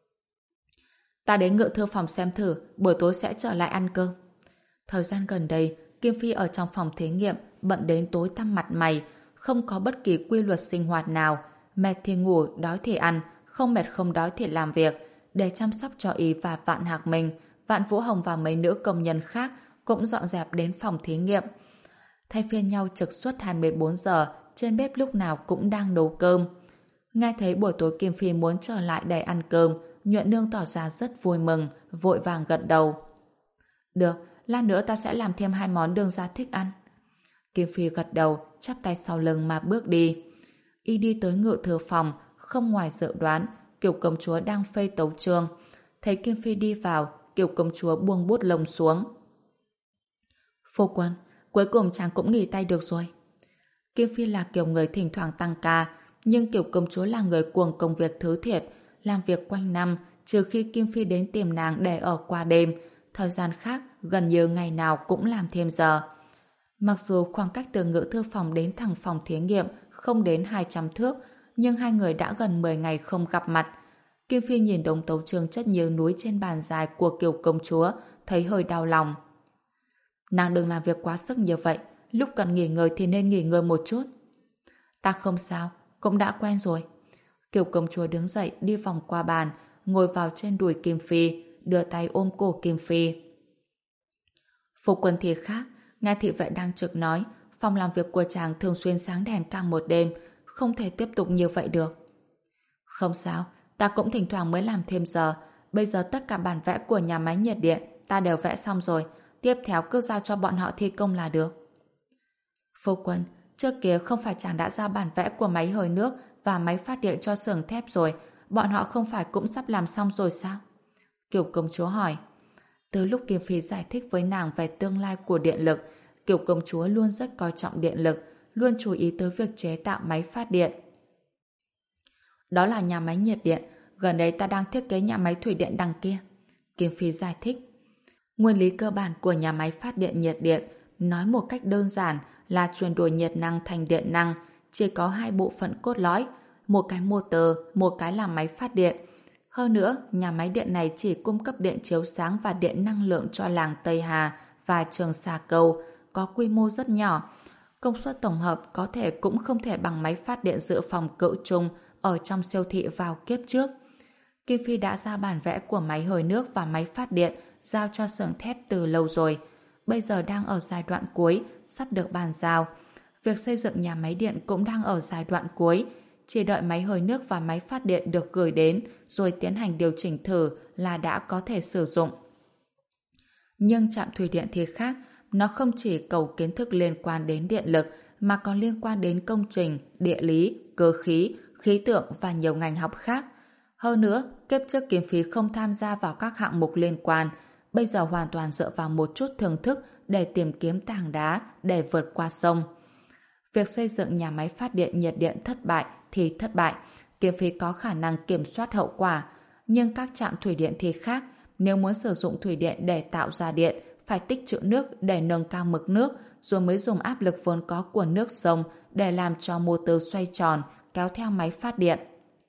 Ta đến ngự thư phòng xem thử, buổi tối sẽ trở lại ăn cơm. Thời gian gần đây, Kim Phi ở trong phòng thí nghiệm bận đến tối tăm mặt mày, không có bất kỳ quy luật sinh hoạt nào, mệt thì ngủ, đói thì ăn, không mệt không đói thì làm việc, để chăm sóc cho y và Vạn Hạc Minh. Vạn Vũ Hồng và mấy nữ công nhân khác cũng dọn dẹp đến phòng thí nghiệm. Thay phiên nhau trực suốt hai mươi bốn giờ, trên bếp lúc nào cũng đang nấu cơm. Nghe thấy buổi tối Kim Phi muốn trở lại để ăn cơm, Nhuận Nương tỏ ra rất vui mừng, vội vàng gật đầu. Được, lát nữa ta sẽ làm thêm hai món Đương gia thích ăn. Kim Phi gật đầu, chắp tay sau lưng mà bước đi. Y đi tới ngự thư phòng, không ngoài dự đoán, Kiều công chúa đang phê tấu chương. Thấy Kim Phi đi vào, Kiều công chúa buông bút lông xuống. Phu quân, cuối cùng chàng cũng nghỉ tay được rồi. Kim Phi là kiểu người thỉnh thoảng tăng ca, nhưng Kiều công chúa là người cuồng công việc thứ thiệt, làm việc quanh năm, trừ khi Kim Phi đến tìm nàng để ở qua đêm, thời gian khác gần như ngày nào cũng làm thêm giờ. Mặc dù khoảng cách từ ngự thư phòng đến thẳng phòng thí nghiệm không đến hai trăm thước, nhưng hai người đã gần mười ngày không gặp mặt. Kim Phi nhìn đống tấu chương chất như núi trên bàn dài của Kiều công chúa, thấy hơi đau lòng. Nàng đừng làm việc quá sức như vậy, lúc cần nghỉ ngơi thì nên nghỉ ngơi một chút. Ta không sao, cũng đã quen rồi. Kiều công chúa đứng dậy đi vòng qua bàn, ngồi vào trên đùi Kim Phi, đưa tay ôm cổ Kim Phi. Phu quân thì khác, nghe thị vệ đang trực nói, phòng làm việc của chàng thường xuyên sáng đèn cả một đêm, không thể tiếp tục như vậy được. Không sao, ta cũng thỉnh thoảng mới làm thêm giờ, bây giờ tất cả bản vẽ của nhà máy nhiệt điện ta đều vẽ xong rồi, tiếp theo cứ giao cho bọn họ thi công là được. Phu quân, trước kia không phải chàng đã ra bản vẽ của máy hơi nước và máy phát điện cho xưởng thép rồi, bọn họ không phải cũng sắp làm xong rồi sao? Kiều công chúa hỏi. Từ lúc Kim Phi giải thích với nàng về tương lai của điện lực, Kiều công chúa luôn rất coi trọng điện lực, luôn chú ý tới việc chế tạo máy phát điện. Đó là nhà máy nhiệt điện, gần đây ta đang thiết kế nhà máy thủy điện đằng kia. Kim Phi giải thích. Nguyên lý cơ bản của nhà máy phát điện nhiệt điện, nói một cách đơn giản là chuyển đổi nhiệt năng thành điện năng, chỉ có hai bộ phận cốt lõi, một cái motor, một cái là máy phát điện. Hơn nữa, nhà máy điện này chỉ cung cấp điện chiếu sáng và điện năng lượng cho làng Tây Hà và Trường Xà Câu, có quy mô rất nhỏ. Công suất tổng hợp có thể cũng không thể bằng máy phát điện dự phòng cự trung ở trong siêu thị vào kiếp trước. Kim Phi đã ra bản vẽ của máy hơi nước và máy phát điện giao cho xưởng thép từ lâu rồi. Bây giờ đang ở giai đoạn cuối, sắp được bàn giao. Việc xây dựng nhà máy điện cũng đang ở giai đoạn cuối. Chỉ đợi máy hơi nước và máy phát điện được gửi đến rồi tiến hành điều chỉnh thử là đã có thể sử dụng. Nhưng trạm thủy điện thì khác, nó không chỉ cầu kiến thức liên quan đến điện lực mà còn liên quan đến công trình, địa lý, cơ khí, khí tượng và nhiều ngành học khác. Hơn nữa, kiếp trước Kim Phi không tham gia vào các hạng mục liên quan, bây giờ hoàn toàn dựa vào một chút thưởng thức để tìm kiếm tảng đá để vượt qua sông. Việc xây dựng nhà máy phát điện nhiệt điện thất bại thì thất bại, Kim Phi có khả năng kiểm soát hậu quả. Nhưng các trạm thủy điện thì khác, nếu muốn sử dụng thủy điện để tạo ra điện, phải tích trữ nước để nâng cao mực nước, rồi mới dùng áp lực vốn có của nước sông để làm cho motor xoay tròn, kéo theo máy phát điện.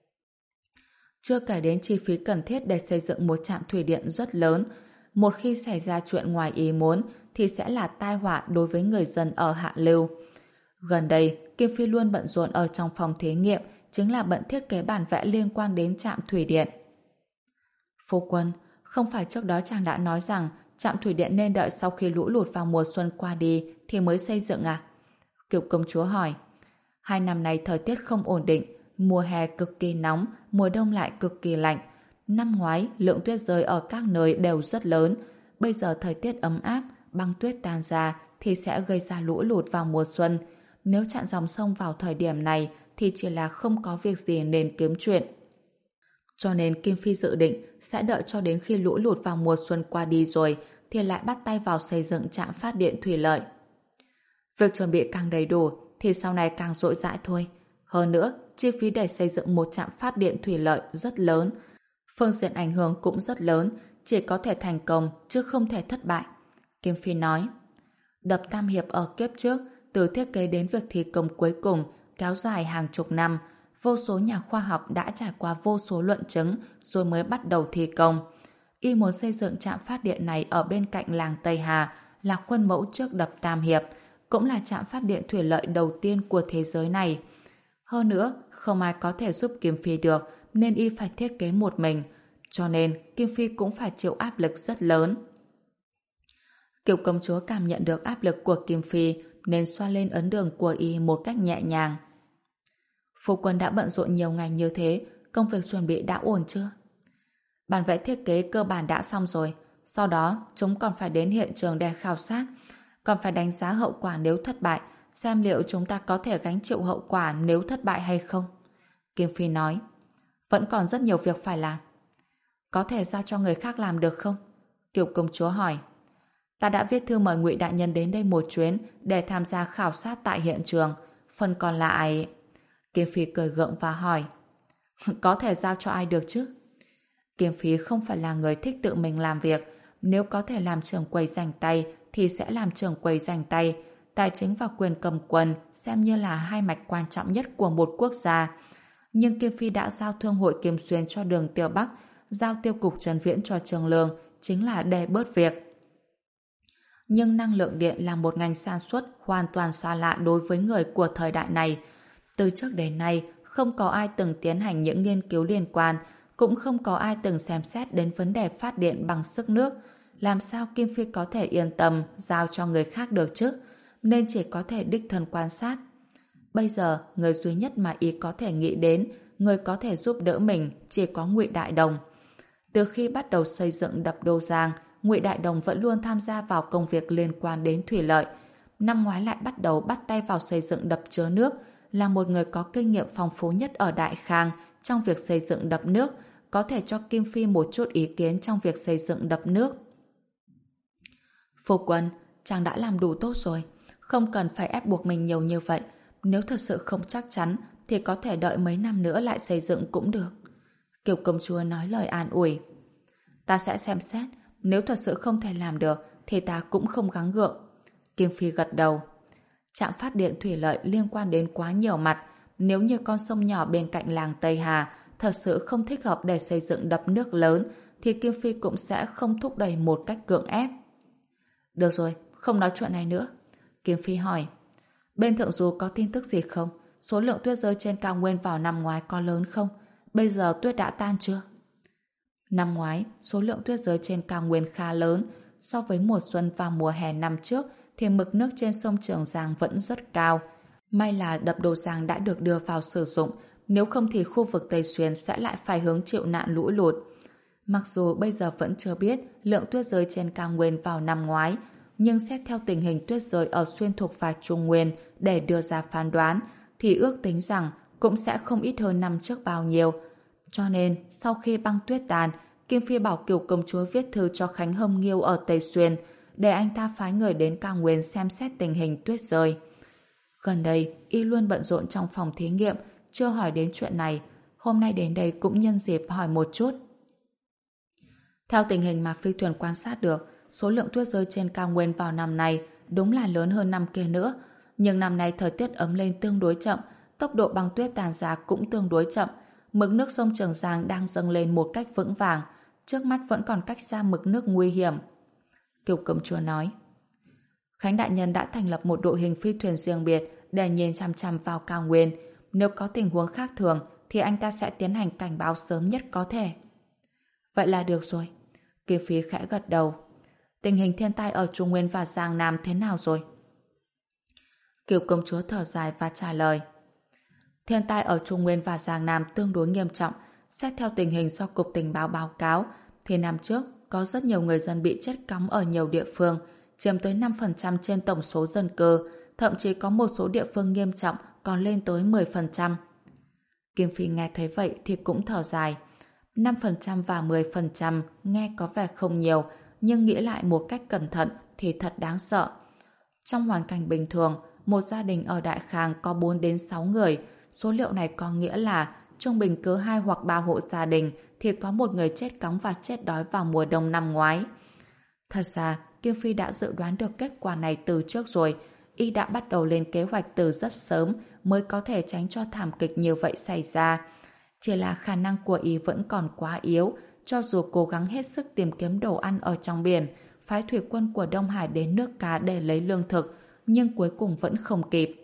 Chưa kể đến chi phí cần thiết để xây dựng một trạm thủy điện rất lớn. Một khi xảy ra chuyện ngoài ý muốn thì sẽ là tai họa đối với người dân ở hạ lưu. Gần đây, Kim Phi luôn bận rộn ở trong phòng thí nghiệm, chính là bận thiết kế bản vẽ liên quan đến trạm thủy điện. Phu quân, không phải trước đó chàng đã nói rằng trạm thủy điện nên đợi sau khi lũ lụt vào mùa xuân qua đi thì mới xây dựng à? Kiều công chúa hỏi. Hai năm nay thời tiết không ổn định, mùa hè cực kỳ nóng, mùa đông lại cực kỳ lạnh. Năm ngoái, lượng tuyết rơi ở các nơi đều rất lớn. Bây giờ thời tiết ấm áp, băng tuyết tan ra thì sẽ gây ra lũ lụt vào mùa xuân. Nếu chặn dòng sông vào thời điểm này thì chỉ là không có việc gì nên kiếm chuyện. Cho nên Kim Phi dự định sẽ đợi cho đến khi lũ lụt vào mùa xuân qua đi rồi, thì lại bắt tay vào xây dựng trạm phát điện thủy lợi. Việc chuẩn bị càng đầy đủ thì sau này càng dội dãi thôi. Hơn nữa, chi phí để xây dựng một trạm phát điện thủy lợi rất lớn. Phương diện ảnh hưởng cũng rất lớn, chỉ có thể thành công chứ không thể thất bại. Kim Phi nói, đập Tam Hiệp ở kiếp trước, từ thiết kế đến việc thi công cuối cùng kéo dài hàng chục năm, vô số nhà khoa học đã trải qua vô số luận chứng rồi mới bắt đầu thi công. Y muốn xây dựng trạm phát điện này ở bên cạnh làng Tây Hà là khuôn mẫu trước đập Tam Hiệp, cũng là trạm phát điện thủy lợi đầu tiên của thế giới này. Hơn nữa, không ai có thể giúp Kim Phi được nên y phải thiết kế một mình, cho nên Kim Phi cũng phải chịu áp lực rất lớn. Kiều công chúa cảm nhận được áp lực của Kim Phi nên xoa lên ấn đường của y một cách nhẹ nhàng. Phu quân đã bận rộn nhiều ngày như thế, công việc chuẩn bị đã ổn chưa? Bản vẽ thiết kế cơ bản đã xong rồi, sau đó chúng còn phải đến hiện trường để khảo sát, còn phải đánh giá hậu quả nếu thất bại, xem liệu chúng ta có thể gánh chịu hậu quả nếu thất bại hay không. Kim Phi nói, vẫn còn rất nhiều việc phải làm. Có thể giao cho người khác làm được không? Kiều công chúa hỏi. Ta đã viết thư mời Ngụy đại nhân đến đây một chuyến để tham gia khảo sát tại hiện trường. Phần còn lại... Kim Phi cười gượng và hỏi, có thể giao cho ai được chứ? Kim Phi không phải là người thích tự mình làm việc. Nếu có thể làm trưởng quầy giành tay thì sẽ làm trưởng quầy giành tay. Tài chính và quyền cầm quân xem như là hai mạch quan trọng nhất của một quốc gia. Nhưng Kim Phi đã giao Thương hội Kim Xuyên cho Đường Tiêu Bắc, giao Tiêu cục Trần Viễn cho Trường Lương, chính là để bớt việc. Nhưng năng lượng điện là một ngành sản xuất hoàn toàn xa lạ đối với người của thời đại này. Từ trước đến nay, không có ai từng tiến hành những nghiên cứu liên quan, cũng không có ai từng xem xét đến vấn đề phát điện bằng sức nước. Làm sao Kim Phi có thể yên tâm giao cho người khác được chứ? Nên chỉ có thể đích thân quan sát. Bây giờ, người duy nhất mà y có thể nghĩ đến, người có thể giúp đỡ mình chỉ có Ngụy Đại Đồng. Từ khi bắt đầu xây dựng đập Đô Giang, Ngụy Đại Đồng vẫn luôn tham gia vào công việc liên quan đến thủy lợi. Năm ngoái lại bắt đầu bắt tay vào xây dựng đập chứa nước, là một người có kinh nghiệm phong phú nhất ở Đại Khang trong việc xây dựng đập nước, có thể cho Kim Phi một chút ý kiến trong việc xây dựng đập nước. Phu quân, chàng đã làm đủ tốt rồi, không cần phải ép buộc mình nhiều như vậy. Nếu thật sự không chắc chắn thì có thể đợi mấy năm nữa lại xây dựng cũng được. Kiều công chúa nói lời an ủi. Ta sẽ xem xét, nếu thật sự không thể làm được thì ta cũng không gắng gượng. Kim Phi gật đầu. Trạm phát điện thủy lợi liên quan đến quá nhiều mặt. Nếu như con sông nhỏ bên cạnh làng Tây Hà thật sự không thích hợp để xây dựng đập nước lớn thì Kim Phi cũng sẽ không thúc đẩy một cách cưỡng ép. Được rồi, không nói chuyện này nữa. Kim Phi hỏi, bên Thượng Du có tin tức gì không? Số lượng tuyết rơi trên cao nguyên vào năm ngoái có lớn không? Bây giờ tuyết đã tan chưa? Năm ngoái, số lượng tuyết rơi trên cao nguyên khá lớn. So với mùa xuân và mùa hè năm trước thì mực nước trên sông Trường Giang vẫn rất cao. May là đập Đô Giang đã được đưa vào sử dụng, nếu không thì khu vực Tây Xuyên sẽ lại phải hứng chịu nạn lũ lụt. Mặc dù bây giờ vẫn chưa biết lượng tuyết rơi trên cao nguyên vào năm ngoái, nhưng xét theo tình hình tuyết rơi ở Xuyên Thục và Trung Nguyên để đưa ra phán đoán, thì ước tính rằng cũng sẽ không ít hơn năm trước bao nhiêu. Cho nên, sau khi băng tuyết tàn, Kim Phi bảo Kiều công chúa viết thư cho Khánh Hâm Nghiêu ở Tây Xuyên, để anh ta phái người đến cao nguyên xem xét tình hình tuyết rơi. Gần đây, y luôn bận rộn trong phòng thí nghiệm, chưa hỏi đến chuyện này. Hôm nay đến đây cũng nhân dịp hỏi một chút. Theo tình hình mà phi thuyền quan sát được, số lượng tuyết rơi trên cao nguyên vào năm nay đúng là lớn hơn năm kia nữa. Nhưng năm nay thời tiết ấm lên tương đối chậm, tốc độ băng tuyết tàn ra cũng tương đối chậm. Mực nước sông Trường Giang đang dâng lên một cách vững vàng, trước mắt vẫn còn cách xa mực nước nguy hiểm. Kiều công chúa nói, Khánh đại nhân đã thành lập một đội hình phi thuyền riêng biệt để nhìn chằm chằm vào cao nguyên. Nếu có tình huống khác thường thì anh ta sẽ tiến hành cảnh báo sớm nhất có thể. Vậy là được rồi. Kiều Phi khẽ gật đầu. Tình hình thiên tai ở Trung Nguyên và Giang Nam thế nào rồi? Kiều công chúa thở dài và trả lời. Thiên tai ở Trung Nguyên và Giang Nam tương đối nghiêm trọng. Xét theo tình hình do Cục Tình báo báo cáo thì năm trước có rất nhiều người dân bị chết cóng ở nhiều địa phương, chiếm tới năm phần trăm trên tổng số dân cư, thậm chí có một số địa phương nghiêm trọng còn lên tới mười phần trăm. Kim Phi nghe thấy vậy thì cũng thở dài. năm phần trăm và mười phần trăm nghe có vẻ không nhiều, nhưng nghĩ lại một cách cẩn thận thì thật đáng sợ. Trong hoàn cảnh bình thường, một gia đình ở Đại Khang có bốn đến sáu người. Số liệu này có nghĩa là trung bình cứ hai hoặc ba hộ gia đình thì có một người chết cóng và chết đói vào mùa đông năm ngoái. Thật ra, Kim Phi đã dự đoán được kết quả này từ trước rồi. Y đã bắt đầu lên kế hoạch từ rất sớm mới có thể tránh cho thảm kịch như vậy xảy ra. Chỉ là khả năng của Y vẫn còn quá yếu, cho dù cố gắng hết sức tìm kiếm đồ ăn ở trong biển, phái thủy quân của Đông Hải đến nước cá để lấy lương thực, nhưng cuối cùng vẫn không kịp.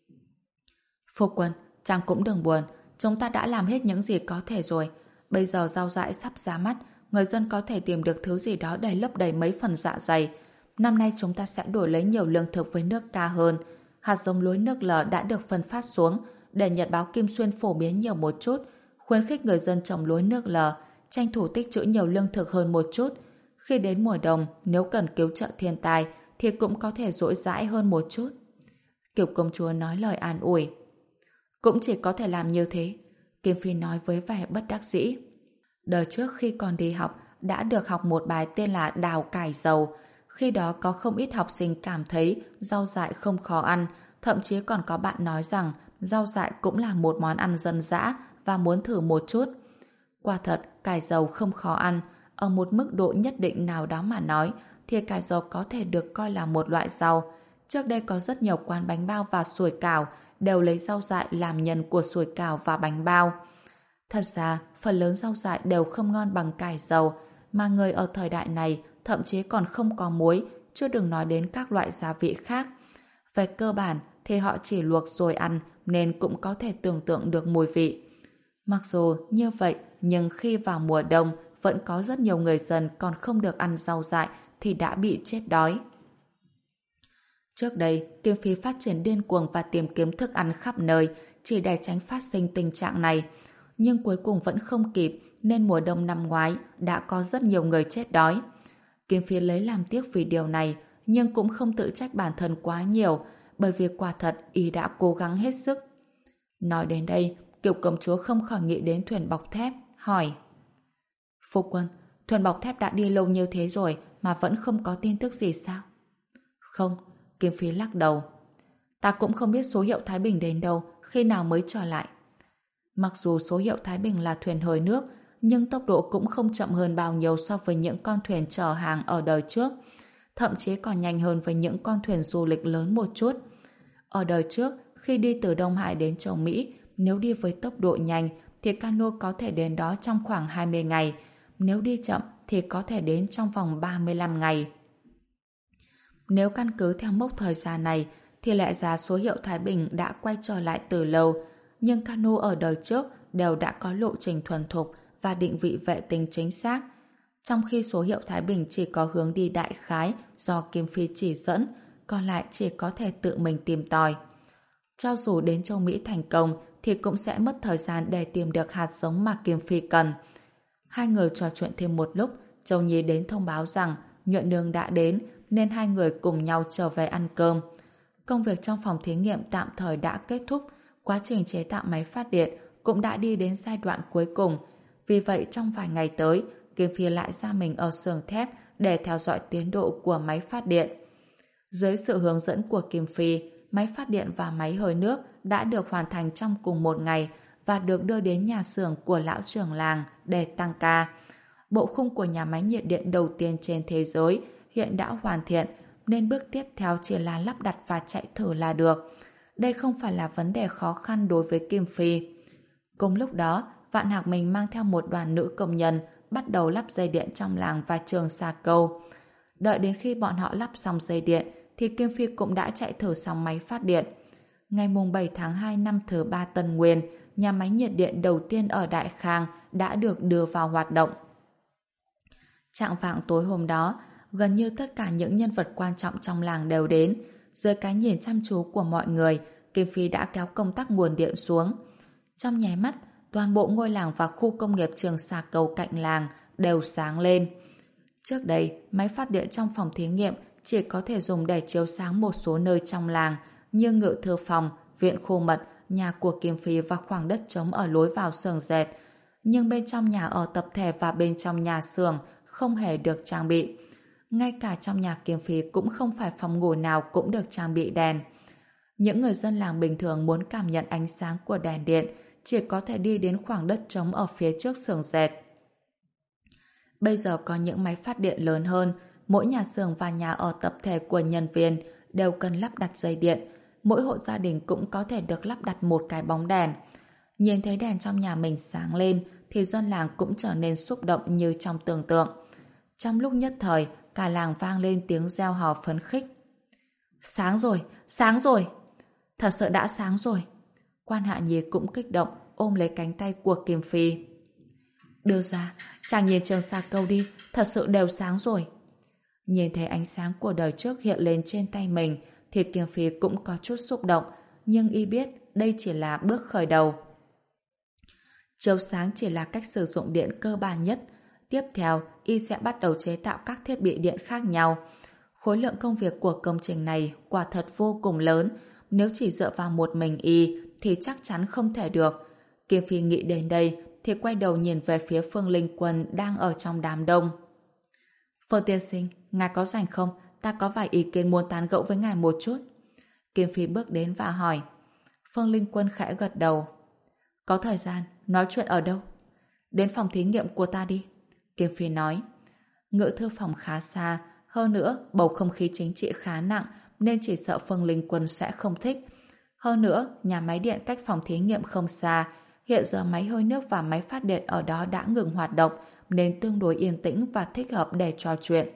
Phu quân, chàng cũng đừng buồn, chúng ta đã làm hết những gì có thể rồi. Bây giờ rau dại sắp ra mắt, người dân có thể tìm được thứ gì đó để lấp đầy mấy phần dạ dày. Năm nay chúng ta sẽ đổi lấy nhiều lương thực với nước ta hơn. Hạt giống lúa nước lợ đã được phân phát xuống, để Nhật báo Kim Xuyên phổ biến nhiều một chút, khuyến khích người dân trồng lúa nước lợ, tranh thủ tích trữ nhiều lương thực hơn một chút. Khi đến mùa đông, nếu cần cứu trợ thiên tai, thì cũng có thể dỗi dãi hơn một chút. Kiều công chúa nói lời an ủi. Cũng chỉ có thể làm như thế, Kim Phi nói với vẻ bất đắc dĩ. Đời trước khi còn đi học, đã được học một bài tên là đào cải dầu. Khi đó có không ít học sinh cảm thấy rau dại không khó ăn, thậm chí còn có bạn nói rằng rau dại cũng là một món ăn dân dã và muốn thử một chút. Quả thật, cải dầu không khó ăn. Ở một mức độ nhất định nào đó mà nói, thì cải dầu có thể được coi là một loại rau. Trước đây có rất nhiều quán bánh bao và sủi cảo đều lấy rau dại làm nhân của sủi cảo và bánh bao. Thật ra, phần lớn rau dại đều không ngon bằng cải dầu, mà người ở thời đại này thậm chí còn không có muối, chứ đừng nói đến các loại gia vị khác. Về cơ bản thì họ chỉ luộc rồi ăn, nên cũng có thể tưởng tượng được mùi vị. Mặc dù như vậy, nhưng khi vào mùa đông vẫn có rất nhiều người dân còn không được ăn rau dại thì đã bị chết đói. Trước đây, Kim Phi phát triển điên cuồng và tìm kiếm thức ăn khắp nơi chỉ để tránh phát sinh tình trạng này. Nhưng cuối cùng vẫn không kịp, nên mùa đông năm ngoái đã có rất nhiều người chết đói. Kim Phi lấy làm tiếc vì điều này, nhưng cũng không tự trách bản thân quá nhiều, bởi vì quả thật y đã cố gắng hết sức. Nói đến đây, Kiều công chúa không khỏi nghĩ đến thuyền bọc thép, hỏi: Phu quân, thuyền bọc thép đã đi lâu như thế rồi mà vẫn không có tin tức gì sao? Không, Kim Phi lắc đầu. Ta cũng không biết số hiệu Thái Bình đến đâu, khi nào mới trở lại. Mặc dù số hiệu Thái Bình là thuyền hơi nước, nhưng tốc độ cũng không chậm hơn bao nhiêu so với những con thuyền chở hàng ở đời trước. Thậm chí còn nhanh hơn với những con thuyền du lịch lớn một chút. Ở đời trước, khi đi từ Đông Hải đến châu Mỹ, nếu đi với tốc độ nhanh thì cano có thể đến đó trong khoảng hai mươi ngày. Nếu đi chậm thì có thể đến trong vòng ba mươi lăm ngày. Nếu căn cứ theo mốc thời gian này thì lẽ ra số hiệu Thái Bình đã quay trở lại từ lâu, nhưng cano ở đời trước đều đã có lộ trình thuần thục và định vị vệ tinh chính xác. Trong khi số hiệu Thái Bình chỉ có hướng đi đại khái do Kim Phi chỉ dẫn, còn lại chỉ có thể tự mình tìm tòi. Cho dù đến châu Mỹ thành công thì cũng sẽ mất thời gian để tìm được hạt giống mà Kim Phi cần. Hai người trò chuyện thêm một lúc, Châu Nhi đến thông báo rằng Nhuận Nương đã đến, nên hai người cùng nhau trở về ăn cơm. Công việc trong phòng thí nghiệm tạm thời đã kết thúc, quá trình chế tạo máy phát điện cũng đã đi đến giai đoạn cuối cùng. Vì vậy trong vài ngày tới, Kim Phi lại ra mình ở xưởng thép để theo dõi tiến độ của máy phát điện. Dưới sự hướng dẫn của Kim Phi, máy phát điện và máy hơi nước đã được hoàn thành trong cùng một ngày và được đưa đến nhà xưởng của lão trưởng làng để tăng ca. Bộ khung của nhà máy nhiệt điện đầu tiên trên thế giới hiện đã hoàn thiện, nên bước tiếp theo chỉ là lắp đặt và chạy thử là được. Đây không phải là vấn đề khó khăn đối với Kim Phi. Cùng lúc đó, Vạn Hạc Minh mang theo một đoàn nữ công nhân bắt đầu lắp dây điện trong làng và trường Sa Câu. Đợi đến khi bọn họ lắp xong dây điện thì Kim Phi cũng đã chạy thử xong máy phát điện. Ngày bảy tháng hai năm thứ ba Tân Nguyên, nhà máy nhiệt điện đầu tiên ở Đại Khang đã được đưa vào hoạt động. Chạng vạng tối hôm đó, gần như tất cả những nhân vật quan trọng trong làng đều đến. Dưới cái nhìn chăm chú của mọi người, Kim Phi đã kéo công tắc nguồn điện xuống. Trong nháy mắt, toàn bộ ngôi làng và khu công nghiệp trường Sa Câu cạnh làng đều sáng lên. Trước đây, máy phát điện trong phòng thí nghiệm chỉ có thể dùng để chiếu sáng một số nơi trong làng như ngự thư phòng, viện khu mật, nhà của Kim Phi và khoảng đất trống ở lối vào xưởng dệt. Nhưng bên trong nhà ở tập thể và bên trong nhà xưởng không hề được trang bị. Ngay cả trong nhà Kiêm Phi cũng không phải phòng ngủ nào cũng được trang bị đèn. Những người dân làng bình thường muốn cảm nhận ánh sáng của đèn điện chỉ có thể đi đến khoảng đất trống ở phía trước xưởng dệt. Bây giờ có những máy phát điện lớn hơn, mỗi nhà xưởng và nhà ở tập thể của nhân viên đều cần lắp đặt dây điện. Mỗi hộ gia đình cũng có thể được lắp đặt một cái bóng đèn. Nhìn thấy đèn trong nhà mình sáng lên thì dân làng cũng trở nên xúc động như trong tưởng tượng. Trong lúc nhất thời, cả làng vang lên tiếng reo hò phấn khích. Sáng rồi, sáng rồi! Thật sự đã sáng rồi. Quan Hạ Nhi cũng kích động, ôm lấy cánh tay của Kiêm Phi. Đưa ra, chàng nhìn trường xa câu đi, thật sự đều sáng rồi. Nhìn thấy ánh sáng của đời trước hiện lên trên tay mình, thì Kiêm Phi cũng có chút xúc động, nhưng y biết đây chỉ là bước khởi đầu. Chiếu sáng chỉ là cách sử dụng điện cơ bản nhất. Tiếp theo, y sẽ bắt đầu chế tạo các thiết bị điện khác nhau. Khối lượng công việc của công trình này quả thật vô cùng lớn. Nếu chỉ dựa vào một mình y thì chắc chắn không thể được. Kiêm Phi nghĩ đến đây thì quay đầu nhìn về phía Phương Linh Quân đang ở trong đám đông. Phương tiên sinh, ngài có rảnh không? Ta có vài ý kiến muốn tán gẫu với ngài một chút. Kiêm Phi bước đến và hỏi. Phương Linh Quân khẽ gật đầu. Có thời gian, nói chuyện ở đâu? Đến phòng thí nghiệm của ta đi. Kiêm Phi nói. Ngự thư phòng khá xa, hơn nữa bầu không khí chính trị khá nặng nên chỉ sợ Phương Linh Quân sẽ không thích. Hơn nữa, nhà máy điện cách phòng thí nghiệm không xa, hiện giờ máy hơi nước và máy phát điện ở đó đã ngừng hoạt động nên tương đối yên tĩnh và thích hợp để trò chuyện.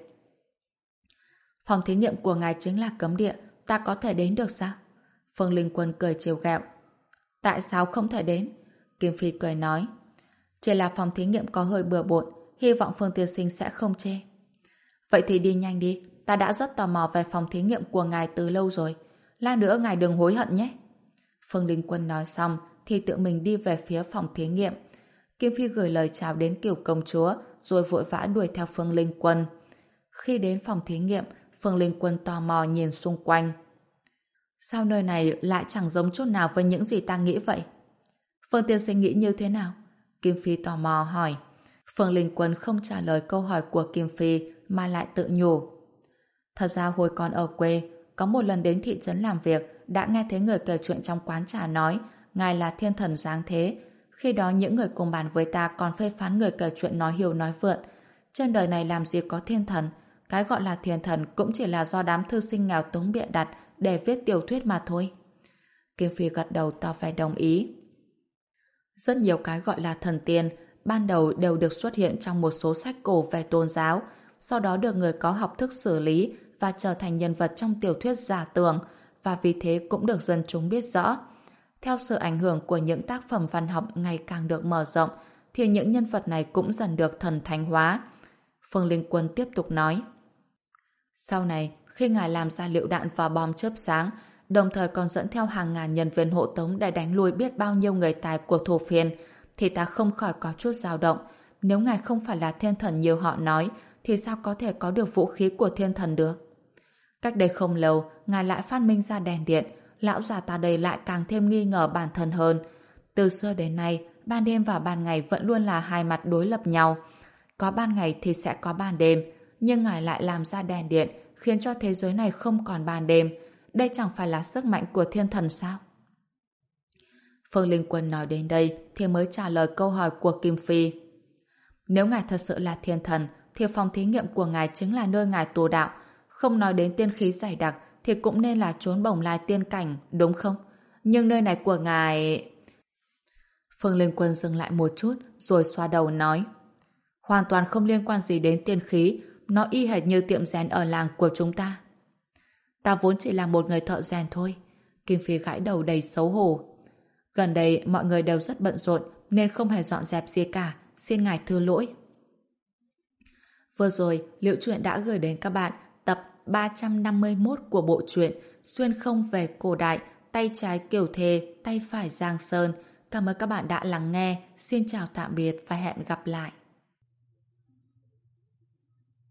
Phòng thí nghiệm của ngài chính là cấm địa, ta có thể đến được sao? Phương Linh Quân cười trêu ghẹo. Tại sao không thể đến? Kiêm Phi cười nói. Chỉ là phòng thí nghiệm có hơi bừa bộn, hy vọng Phương tiên sinh sẽ không chê. Vậy thì đi nhanh đi, ta đã rất tò mò về phòng thí nghiệm của ngài từ lâu rồi. Lát nữa ngài đừng hối hận nhé. Phương Linh Quân nói xong thì tự mình đi về phía phòng thí nghiệm. Kiêm Phi gửi lời chào đến Kiều công chúa rồi vội vã đuổi theo Phương Linh Quân. Khi đến phòng thí nghiệm, Phương Linh Quân tò mò nhìn xung quanh. Sao nơi này lại chẳng giống chút nào với những gì ta nghĩ vậy? Phương tiên sinh nghĩ như thế nào? Kim Phi tò mò hỏi. Phương Linh Quân không trả lời câu hỏi của Kim Phi mà lại tự nhủ. Thật ra hồi còn ở quê, có một lần đến thị trấn làm việc đã nghe thấy người kể chuyện trong quán trà nói ngài là thiên thần giáng thế. Khi đó những người cùng bàn với ta còn phê phán người kể chuyện nói hiu nói vượn. Trên đời này làm gì có thiên thần? Cái gọi là thiên thần cũng chỉ là do đám thư sinh nghèo túng bịa đặt để viết tiểu thuyết mà thôi. Kim Phi gật đầu tỏ vẻ đồng ý. Rất nhiều cái gọi là thần tiên ban đầu đều được xuất hiện trong một số sách cổ về tôn giáo, sau đó được người có học thức xử lý và trở thành nhân vật trong tiểu thuyết giả tưởng, và vì thế cũng được dân chúng biết rõ. Theo sự ảnh hưởng của những tác phẩm văn học ngày càng được mở rộng, thì những nhân vật này cũng dần được thần thánh hóa. Phương Linh Quân tiếp tục nói. Sau này, khi ngài làm ra lựu đạn và bom chớp sáng, đồng thời còn dẫn theo hàng ngàn nhân viên hộ tống để đánh lui biết bao nhiêu người tài của thổ phiên, thì ta không khỏi có chút dao động. Nếu ngài không phải là thiên thần như họ nói, thì sao có thể có được vũ khí của thiên thần được? Cách đây không lâu, ngài lại phát minh ra đèn điện, lão già ta đây lại càng thêm nghi ngờ bản thân hơn. Từ xưa đến nay, ban đêm và ban ngày vẫn luôn là hai mặt đối lập nhau. Có ban ngày thì sẽ có ban đêm, nhưng ngài lại làm ra đèn điện, khiến cho thế giới này không còn ban đêm. Đây chẳng phải là sức mạnh của thiên thần sao? Phương Linh Quân nói đến đây thì mới trả lời câu hỏi của Kim Phi. Nếu ngài thật sự là thiên thần, thì phòng thí nghiệm của ngài chính là nơi ngài tu đạo. Không nói đến tiên khí dày đặc thì cũng nên là chốn bồng lai tiên cảnh, đúng không? Nhưng nơi này của ngài... Phương Linh Quân dừng lại một chút rồi xoa đầu nói. Hoàn toàn không liên quan gì đến tiên khí, nó y hệt như tiệm rèn ở làng của chúng ta. Ta vốn chỉ là một người thợ rèn thôi. Kim Phi gãi đầu đầy xấu hổ. Gần đây mọi người đều rất bận rộn nên không hề dọn dẹp gì cả, xin ngài thứ lỗi. Vừa rồi, Liễu Chuyện đã gửi đến các bạn tập ba trăm năm mươi mốt của bộ truyện Xuyên không về cổ đại, tay trái Kiều Thề, tay phải Giang Sơn. Cảm ơn các bạn đã lắng nghe. Xin chào tạm biệt và hẹn gặp lại.